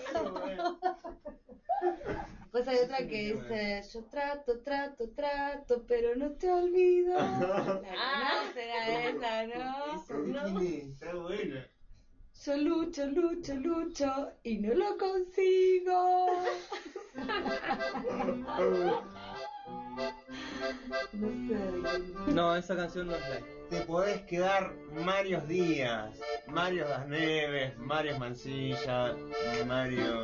Pues hay otra que dice, yo trato, trato, trato, pero no te olvido. Ah, será esa, ¿no? ¿No? Está buena. Yo lucho, lucho, lucho y no lo consigo. No sé. No, esa canción no es la. Te podés quedar varios días. Mario Das Neves, Mario Mancilla, Mario...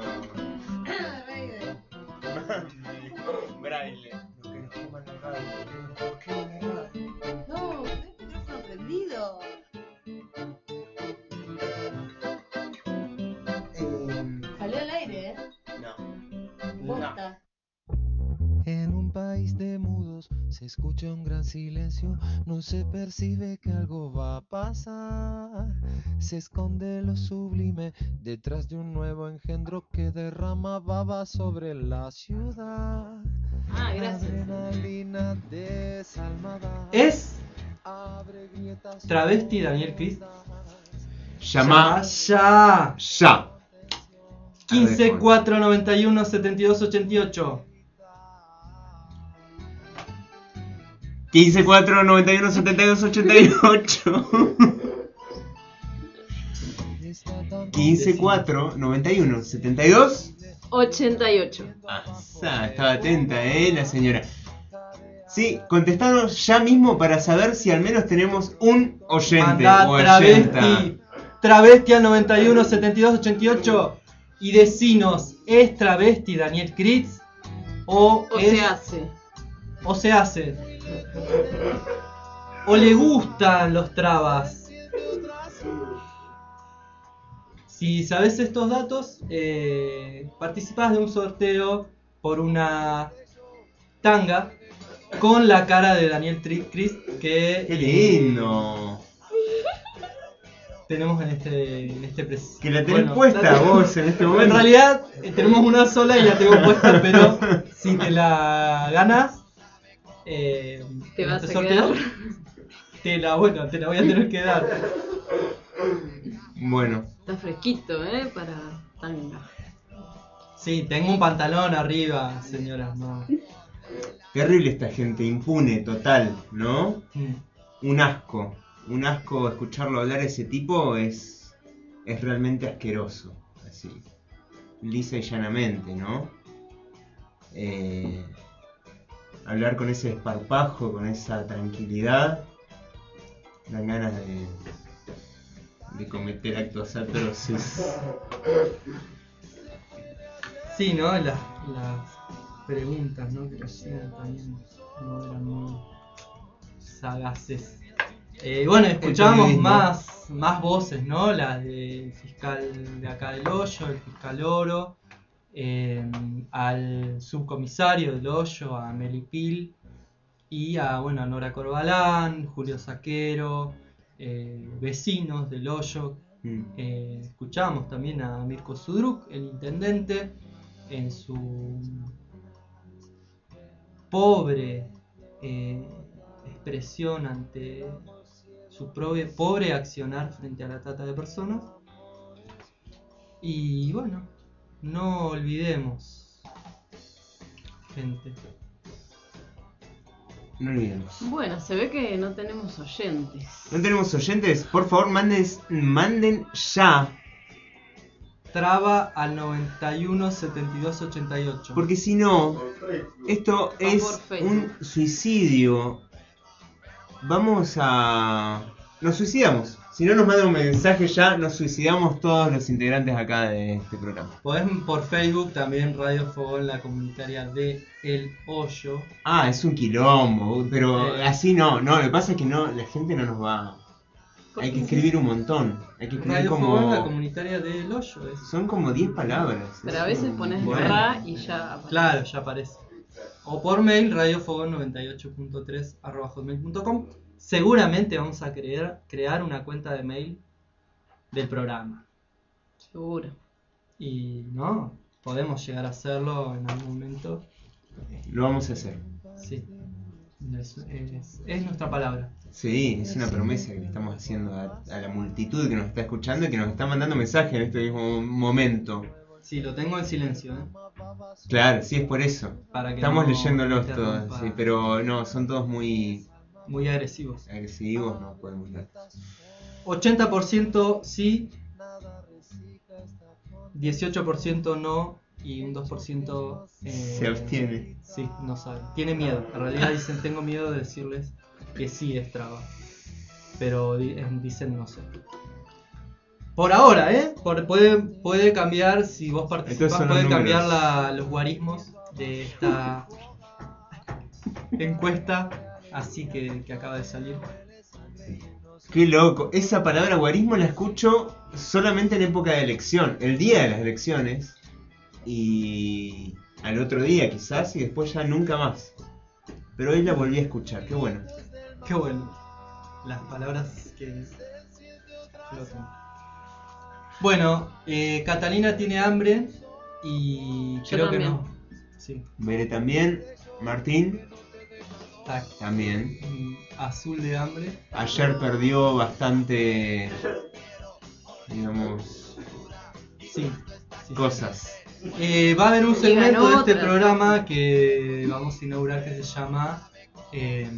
Braille. Lo que nos coman la radio. ¿Por qué no la radio? No, tenés el micrófono prendido. Salió al aire, ¿eh? No. Posta. En un país de mudos se escucha un gran silencio, no se percibe que algo va a pasar. Se esconde lo sublime detrás de un nuevo engendro que derrama baba sobre la ciudad. Ah, gracias. Adrenalina desalmada. ¿Es travesti Daniel Cris? Llama ya. Ya. quince cuatro noventa y uno setenta y dos ochenta y ocho. quince cuatro noventa y uno setenta y dos ochenta y ocho. quince cuatro noventa y uno setenta y dos ochenta y ocho. Ah, estaba atenta, eh, la señora. Sí, contestanos ya mismo para saber si al menos tenemos un oyente. Mandá o travesti. oyenta. Travesti al noventa y uno setenta y dos ochenta y ocho. Y decinos, ¿es travesti Daniel Cris? O, O es, se hace. O se hace. O le gustan los trabas. Si sabes estos datos, eh, participás de un sorteo por una tanga con la cara de Daniel Cris que ¡Qué lindo! tenemos en este en este pres- Que la tenés bueno, puesta la- vos en este momento. En realidad eh, tenemos una sola y la tengo puesta, pero si te la ganas, eh, Te en vas este a sorteo, quedar. te la bueno, te la voy a tener que dar. Bueno. Está fresquito, ¿eh? Para tanga. Sí, tengo un pantalón arriba, señora. No. Terrible esta gente, impune, total, ¿no? Mm. Un asco. Un asco escucharlo hablar ese tipo es, es realmente asqueroso. Así. Lisa y llanamente, ¿no? Eh, hablar con ese desparpajo, con esa tranquilidad, dan ganas de, de cometer actos atroces. Sí, ¿no? Las, las preguntas, ¿no? Que le hacían también no eran muy sagaces. Eh, bueno, escuchábamos periodismo. más, más voces, ¿no? Las del fiscal de acá del Hoyo, el fiscal Oro, eh, al subcomisario del Hoyo, a Melipil, y a, bueno, a Nora Corbalán, Julio Saquero, eh, vecinos del Hoyo. Mm. Eh, escuchamos también a Mirko Sudruk, el intendente, en su pobre eh, expresión ante su pobre, pobre accionar frente a la trata de personas. Y bueno, no olvidemos, gente. No olvidemos. Bueno, se ve que no tenemos oyentes. No tenemos oyentes, por favor manden, manden ya. Traba al noventa y uno setenta y dos ochenta y ocho. Porque si no, esto es un suicidio. Vamos a... Nos suicidamos. Si no nos mandan un mensaje ya, nos suicidamos todos los integrantes acá de este programa. Podés por Facebook también Radio Fogón, la comunitaria de El Hoyo. Ah, es un quilombo, pero Eh. así no, no, lo que pasa es que no, la gente no nos va... Hay que escribir un montón, hay que escribir Radio como... Fogón, la comunitaria de El Hoyo. Es... Son como diez palabras. Pero a veces pones Bueno. ra y ya aparece. Claro, ya aparece. O por mail, radiofogón noventa y ocho punto tres arroba hotmail punto com. Seguramente vamos a crear, crear una cuenta de mail del programa. Seguro. Y no, podemos llegar a hacerlo en algún momento. Lo vamos a hacer. Sí. Es, es- es nuestra palabra. Sí, es una promesa que le estamos haciendo a, a la multitud que nos está escuchando y que nos está mandando mensajes en este mismo momento. Sí, lo tengo en silencio, ¿eh? Claro, sí, es por eso. Para que Estamos no leyéndolos interrumpa. todos, sí, pero no, son todos muy... Muy agresivos. Agresivos, no podemos leer. ochenta por ciento sí, dieciocho por ciento no y un dos por ciento eh, Se abstiene. Sí, no sabe. Tiene miedo. En realidad dicen, tengo miedo de decirles que sí es traba. Pero di- eh, dicen no sé. Por ahora, ¿eh? Por- puede, puede cambiar, si vos Estos participás, son los puede cambiar números. la- los guarismos de esta encuesta. Así que, que acaba de salir. Qué loco, esa palabra guarismo la escucho solamente en época de elección, el día de las elecciones y al otro día quizás y después ya nunca más. Pero hoy la volví a escuchar, qué bueno. Qué bueno. Las palabras que flotan. Bueno, eh, Catalina tiene hambre y Yo creo también. que no. Sí. Veré también, Martín Tac. también. Mm, Azul de hambre. Ayer perdió bastante, digamos, Sí. sí. cosas. Eh, va a haber un Y segmento ganó de este otra. programa que vamos a inaugurar que se llama eh,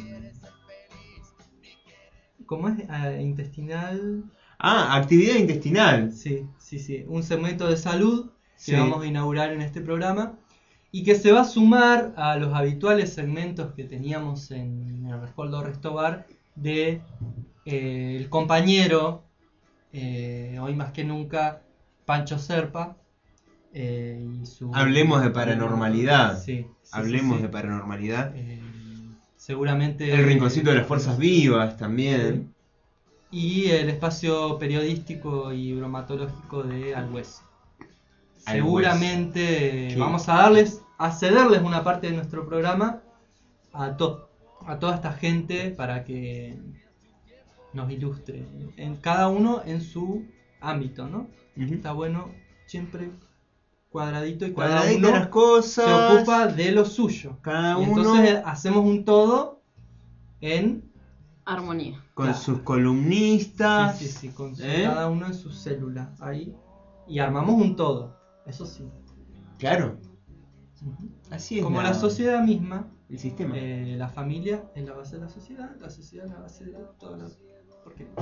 ¿cómo es? Ah, intestinal. Ah, actividad intestinal. Sí, sí, sí. Un segmento de salud que Sí. vamos a inaugurar en este programa y que se va a sumar a los habituales segmentos que teníamos en el Rescoldo Restobar de eh, el compañero, eh, hoy más que nunca, Pancho Serpa. eh, y su... Hablemos de paranormalidad. Sí, sí, sí, Hablemos sí. de paranormalidad. Eh, seguramente... El rinconcito de las fuerzas vivas también. Y el espacio periodístico y bromatológico de Al Hueso. Al Seguramente Hueso. vamos a darles, a cederles una parte de nuestro programa a, to- a toda esta gente para que nos ilustre, en cada uno en su ámbito, ¿no? Ujú. Está bueno siempre cuadradito y cada Cuadradito uno las cosas. se ocupa de lo suyo. Cada Y uno entonces hacemos un todo en Armonía. con Claro. sus columnistas. Sí, sí, sí, con su- ¿eh? cada uno en su célula, ahí. Y armamos un todo, eso sí. Claro, Ujú. así es. Como la- la sociedad misma, El sistema. eh, la familia es la base de la sociedad, la sociedad es la base de toda la... ¿Por qué?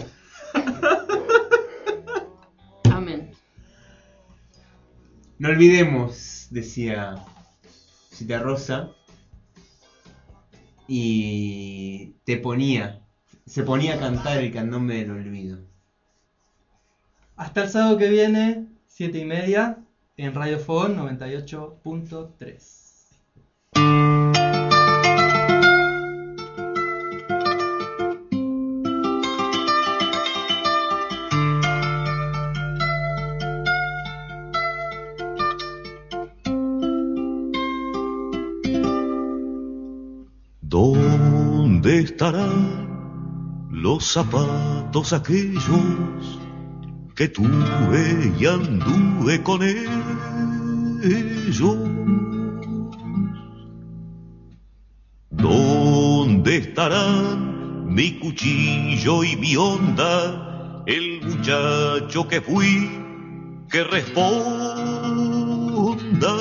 Amén. No olvidemos, decía Cita Rosa. Y te ponía, se ponía a cantar el candombe del olvido. Hasta el sábado que viene, siete y media, en Radio Fogón noventa y ocho punto tres. ¿Dónde estarán los zapatos aquellos que tuve y anduve con ellos? ¿Dónde estarán mi cuchillo y mi onda, el muchacho que fui, que responda.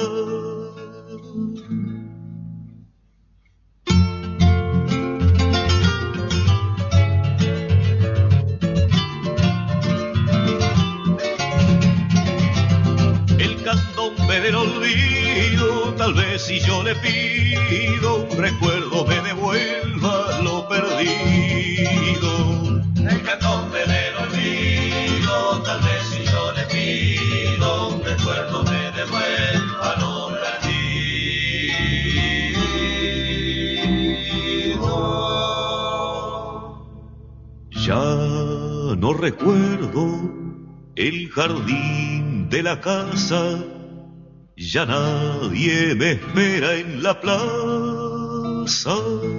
El candombe del olvido, tal vez si yo le pido un recuerdo me devuelva lo perdido. El candombe del olvido, tal vez si yo le pido un recuerdo me devuelva lo perdido. Ya no recuerdo el jardín de la casa, ya nadie me espera en la plaza.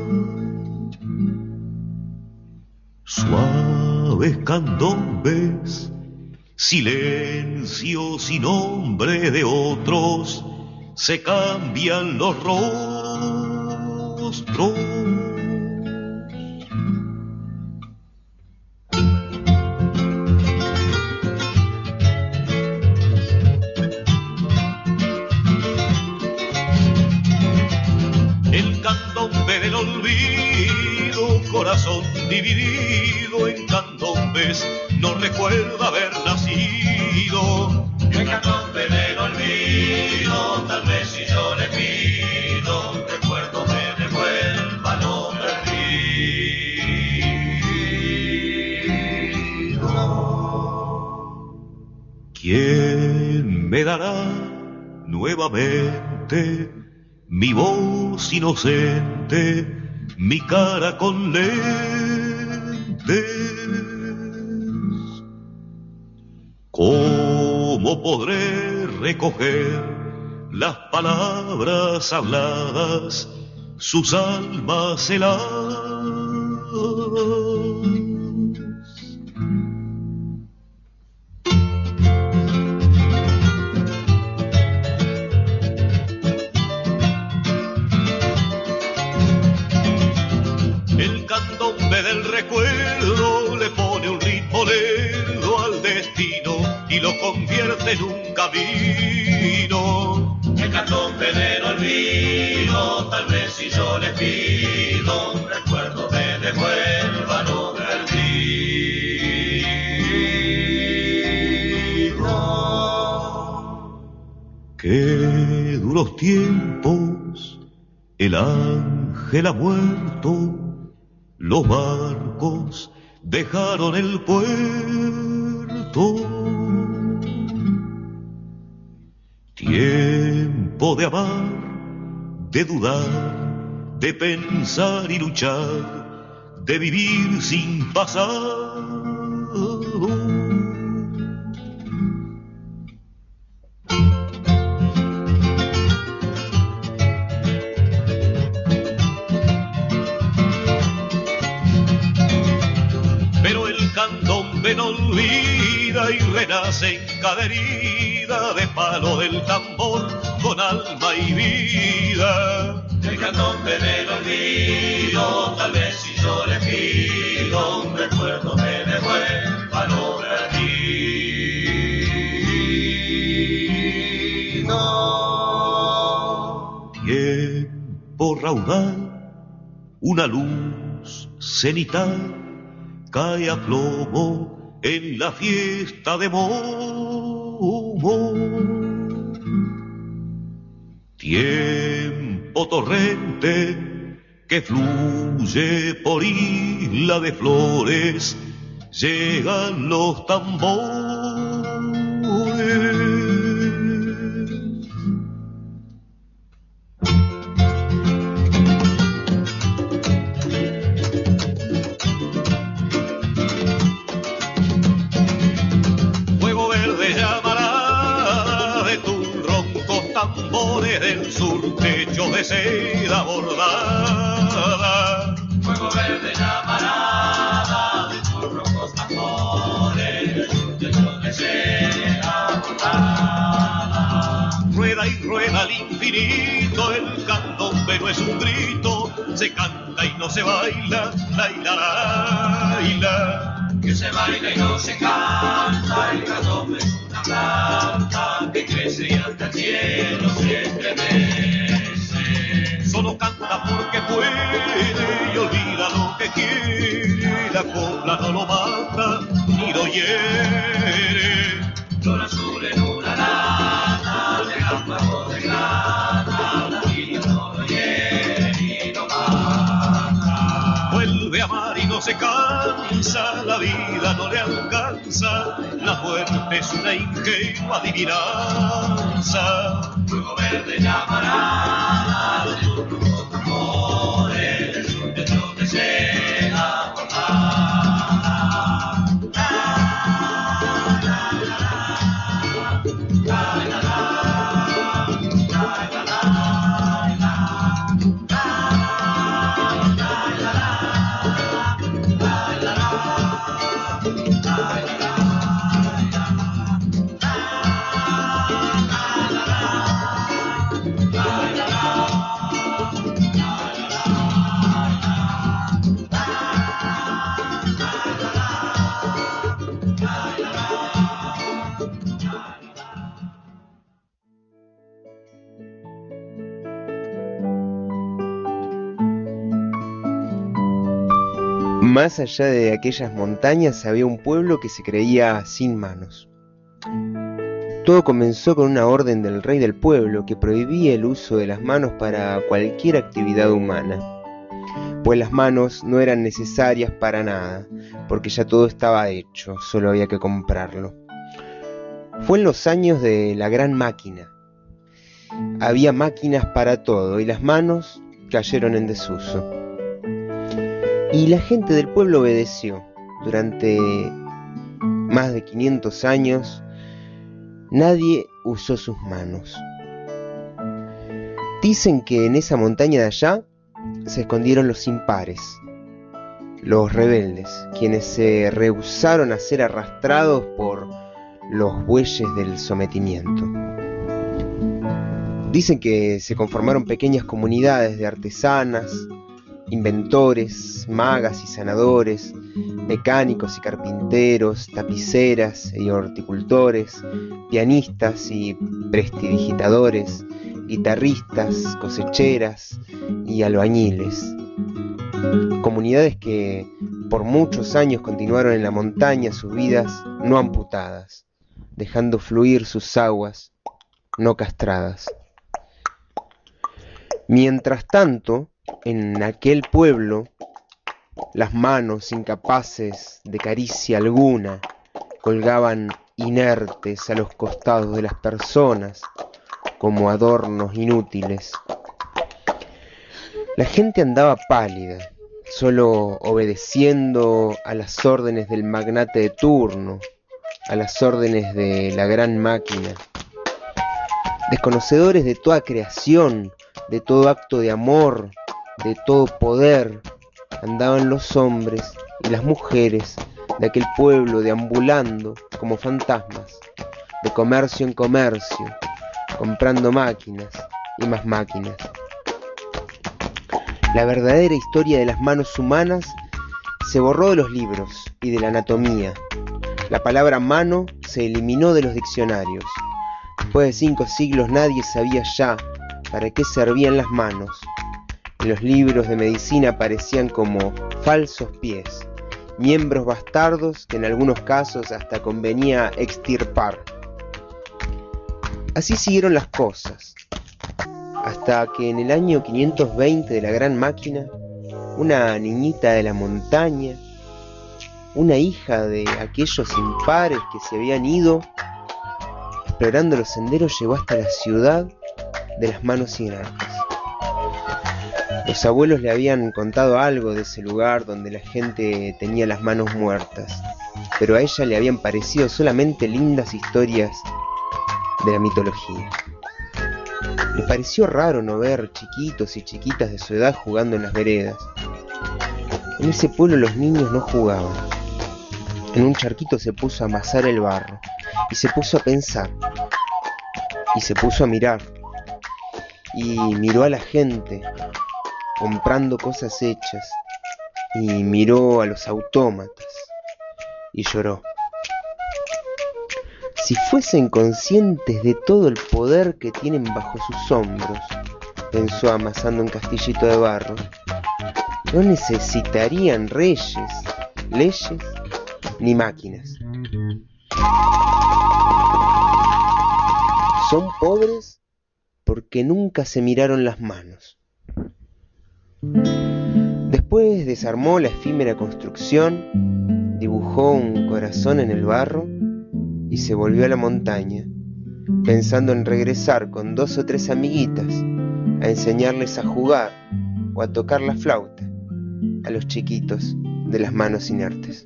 Suaves candombes, silencios y nombre de otros, se cambian los rostros. Del olvido, corazón dividido en candombes, no recuerda haber nacido. El candombe del olvido, tal vez si yo le pido un recuerdo me devuelva lo perdido. ¿Quién me dará nuevamente mi voz inocente, mi cara con lentes? ¿Cómo podré recoger las palabras habladas, sus almas heladas? Del recuerdo le pone un ritmo lerdo al destino y lo convierte en un camino. El candombe del olvido, tal vez si yo le pido un recuerdo me devuelva lo perdido. Qué duros tiempos, el ángel ha muerto, los barcos dejaron el puerto. Tiempo de amar, de dudar, de pensar y luchar, de vivir sin pasado. No olvida y renace en cada herida de palo del tambor con alma y vida. El candombe del olvido, tal vez si yo le pido un recuerdo me devuelva lo perdido. Tiempo raudal, una luz cenital cae a plomo en la fiesta de Momo. Tiempo torrente que fluye por isla de flores, llegan los tambores. Del sur, techo de seda bordada. Fuego verde llamarada de tus rojos tambores, techo de seda bordada. Rueda y rueda al el candombe no es un grito, se canta y no se baila, la hilará. que se baila y no se canta. El candombe es una planta que crece y hasta el cielo se estremece. Solo canta porque puede y olvida lo que quiere. La copla no lo mata ni lo hiere. Flor azul en una lana, de gamba o de grana, la niña no lo hiere ni lo mata. Vuelve a amar y no se cansa, la vida no le alcanza, la muerte es una ingenua adivinanza. Fuego verde llamará, los turcos amores, el sur de lo que sea por Más allá de aquellas montañas había un pueblo que se creía sin manos. Todo comenzó con una orden del rey del pueblo que prohibía el uso de las manos para cualquier actividad humana, pues las manos no eran necesarias para nada, porque ya todo estaba hecho, solo había que comprarlo. Fue en los años de la gran máquina. Había máquinas para todo y las manos cayeron en desuso. Y la gente del pueblo obedeció. Durante más de quinientos años, nadie usó sus manos. Dicen que en esa montaña de allá se escondieron los impares, los rebeldes, quienes se rehusaron a ser arrastrados por los bueyes del sometimiento. Dicen que se conformaron pequeñas comunidades de artesanas, inventores, magas y sanadores, mecánicos y carpinteros, tapiceras y horticultores, pianistas y prestidigitadores, guitarristas, cosecheras y albañiles. Comunidades que por muchos años continuaron en la montaña sus vidas no amputadas, dejando fluir sus aguas no castradas. Mientras tanto, en aquel pueblo, las manos incapaces de caricia alguna colgaban inertes a los costados de las personas como adornos inútiles. La gente andaba pálida, solo obedeciendo a las órdenes del magnate de turno, a las órdenes de la gran máquina. Desconocedores de toda creación, de todo acto de amor, de todo poder, andaban los hombres y las mujeres de aquel pueblo deambulando como fantasmas, de comercio en comercio, comprando máquinas y más máquinas. La verdadera historia de las manos humanas se borró de los libros y de la anatomía. La palabra mano se eliminó de los diccionarios. Después de cinco siglos nadie sabía ya para qué servían las manos. En los libros de medicina aparecían como falsos pies, miembros bastardos que en algunos casos hasta convenía extirpar. Así siguieron las cosas, hasta que en el año quinientos veinte de la gran máquina, una niñita de la montaña, una hija de aquellos impares que se habían ido, explorando los senderos, llegó hasta la ciudad de las manos ingratas. Los abuelos le habían contado algo de ese lugar donde la gente tenía las manos muertas, pero a ella le habían parecido solamente lindas historias de la mitología. Le pareció raro no ver chiquitos y chiquitas de su edad jugando en las veredas. En ese pueblo los niños no jugaban. En un charquito se puso a amasar el barro y se puso a pensar y se puso a mirar y miró a la gente comprando cosas hechas y miró a los autómatas y lloró. Si fuesen conscientes de todo el poder que tienen bajo sus hombros, pensó amasando un castillito de barro, no necesitarían reyes, leyes ni máquinas. Son pobres porque nunca se miraron las manos. Después desarmó la efímera construcción, dibujó un corazón en el barro y se volvió a la montaña, pensando en regresar con dos o tres amiguitas a enseñarles a jugar o a tocar la flauta a los chiquitos de las manos inertes.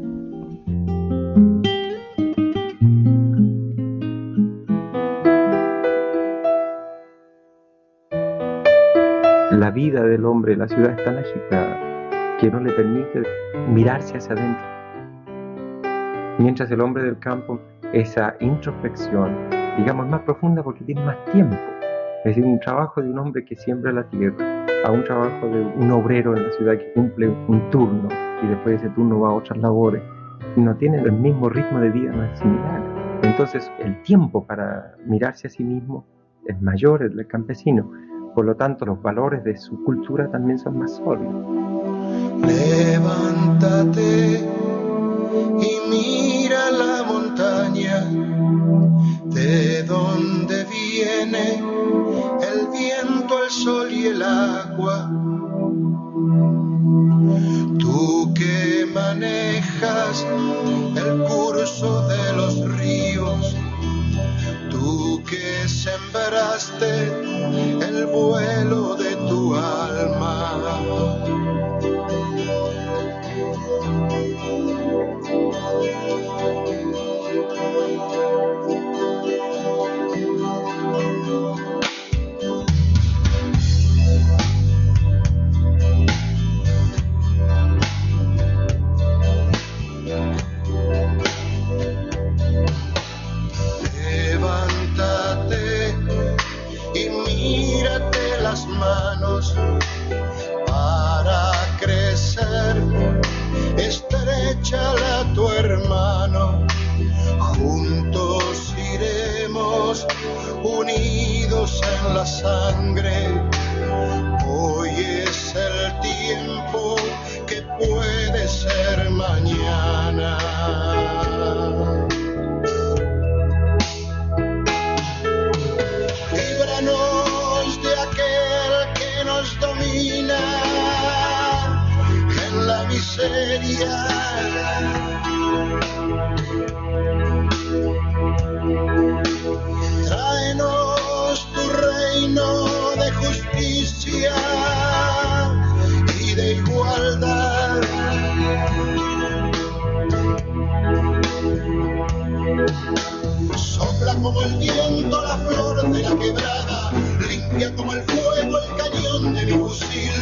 La vida del hombre en la ciudad es tan agitada que no le permite mirarse hacia adentro. Mientras el hombre del campo, esa introspección, digamos, más profunda porque tiene más tiempo. Es decir, un trabajo de un hombre que siembra la tierra, a un trabajo de un obrero en la ciudad que cumple un turno y después de ese turno va a otras labores, y no tienen el mismo ritmo de vida, no es similar. Entonces, el tiempo para mirarse a sí mismo es mayor el del campesino. Por lo tanto, los valores de su cultura también son más sólidos. Levántate y mira la montaña, de donde viene el viento, el sol y el agua. Tú que manejas el curso de los ríos, tú que sembraste el vuelo de tu alma. Levántate y mírate las manos para crecer. Estréchala a tu hermano, juntos iremos unidos en la sangre. Hoy es el tiempo que puede ser mañana. Líbranos de aquel que nos domina en la miseria. Tráenos tu reino de justicia y de igualdad. Sopla como el viento la flor de la quebrada, limpia como el fuego el cañón de mi fusil.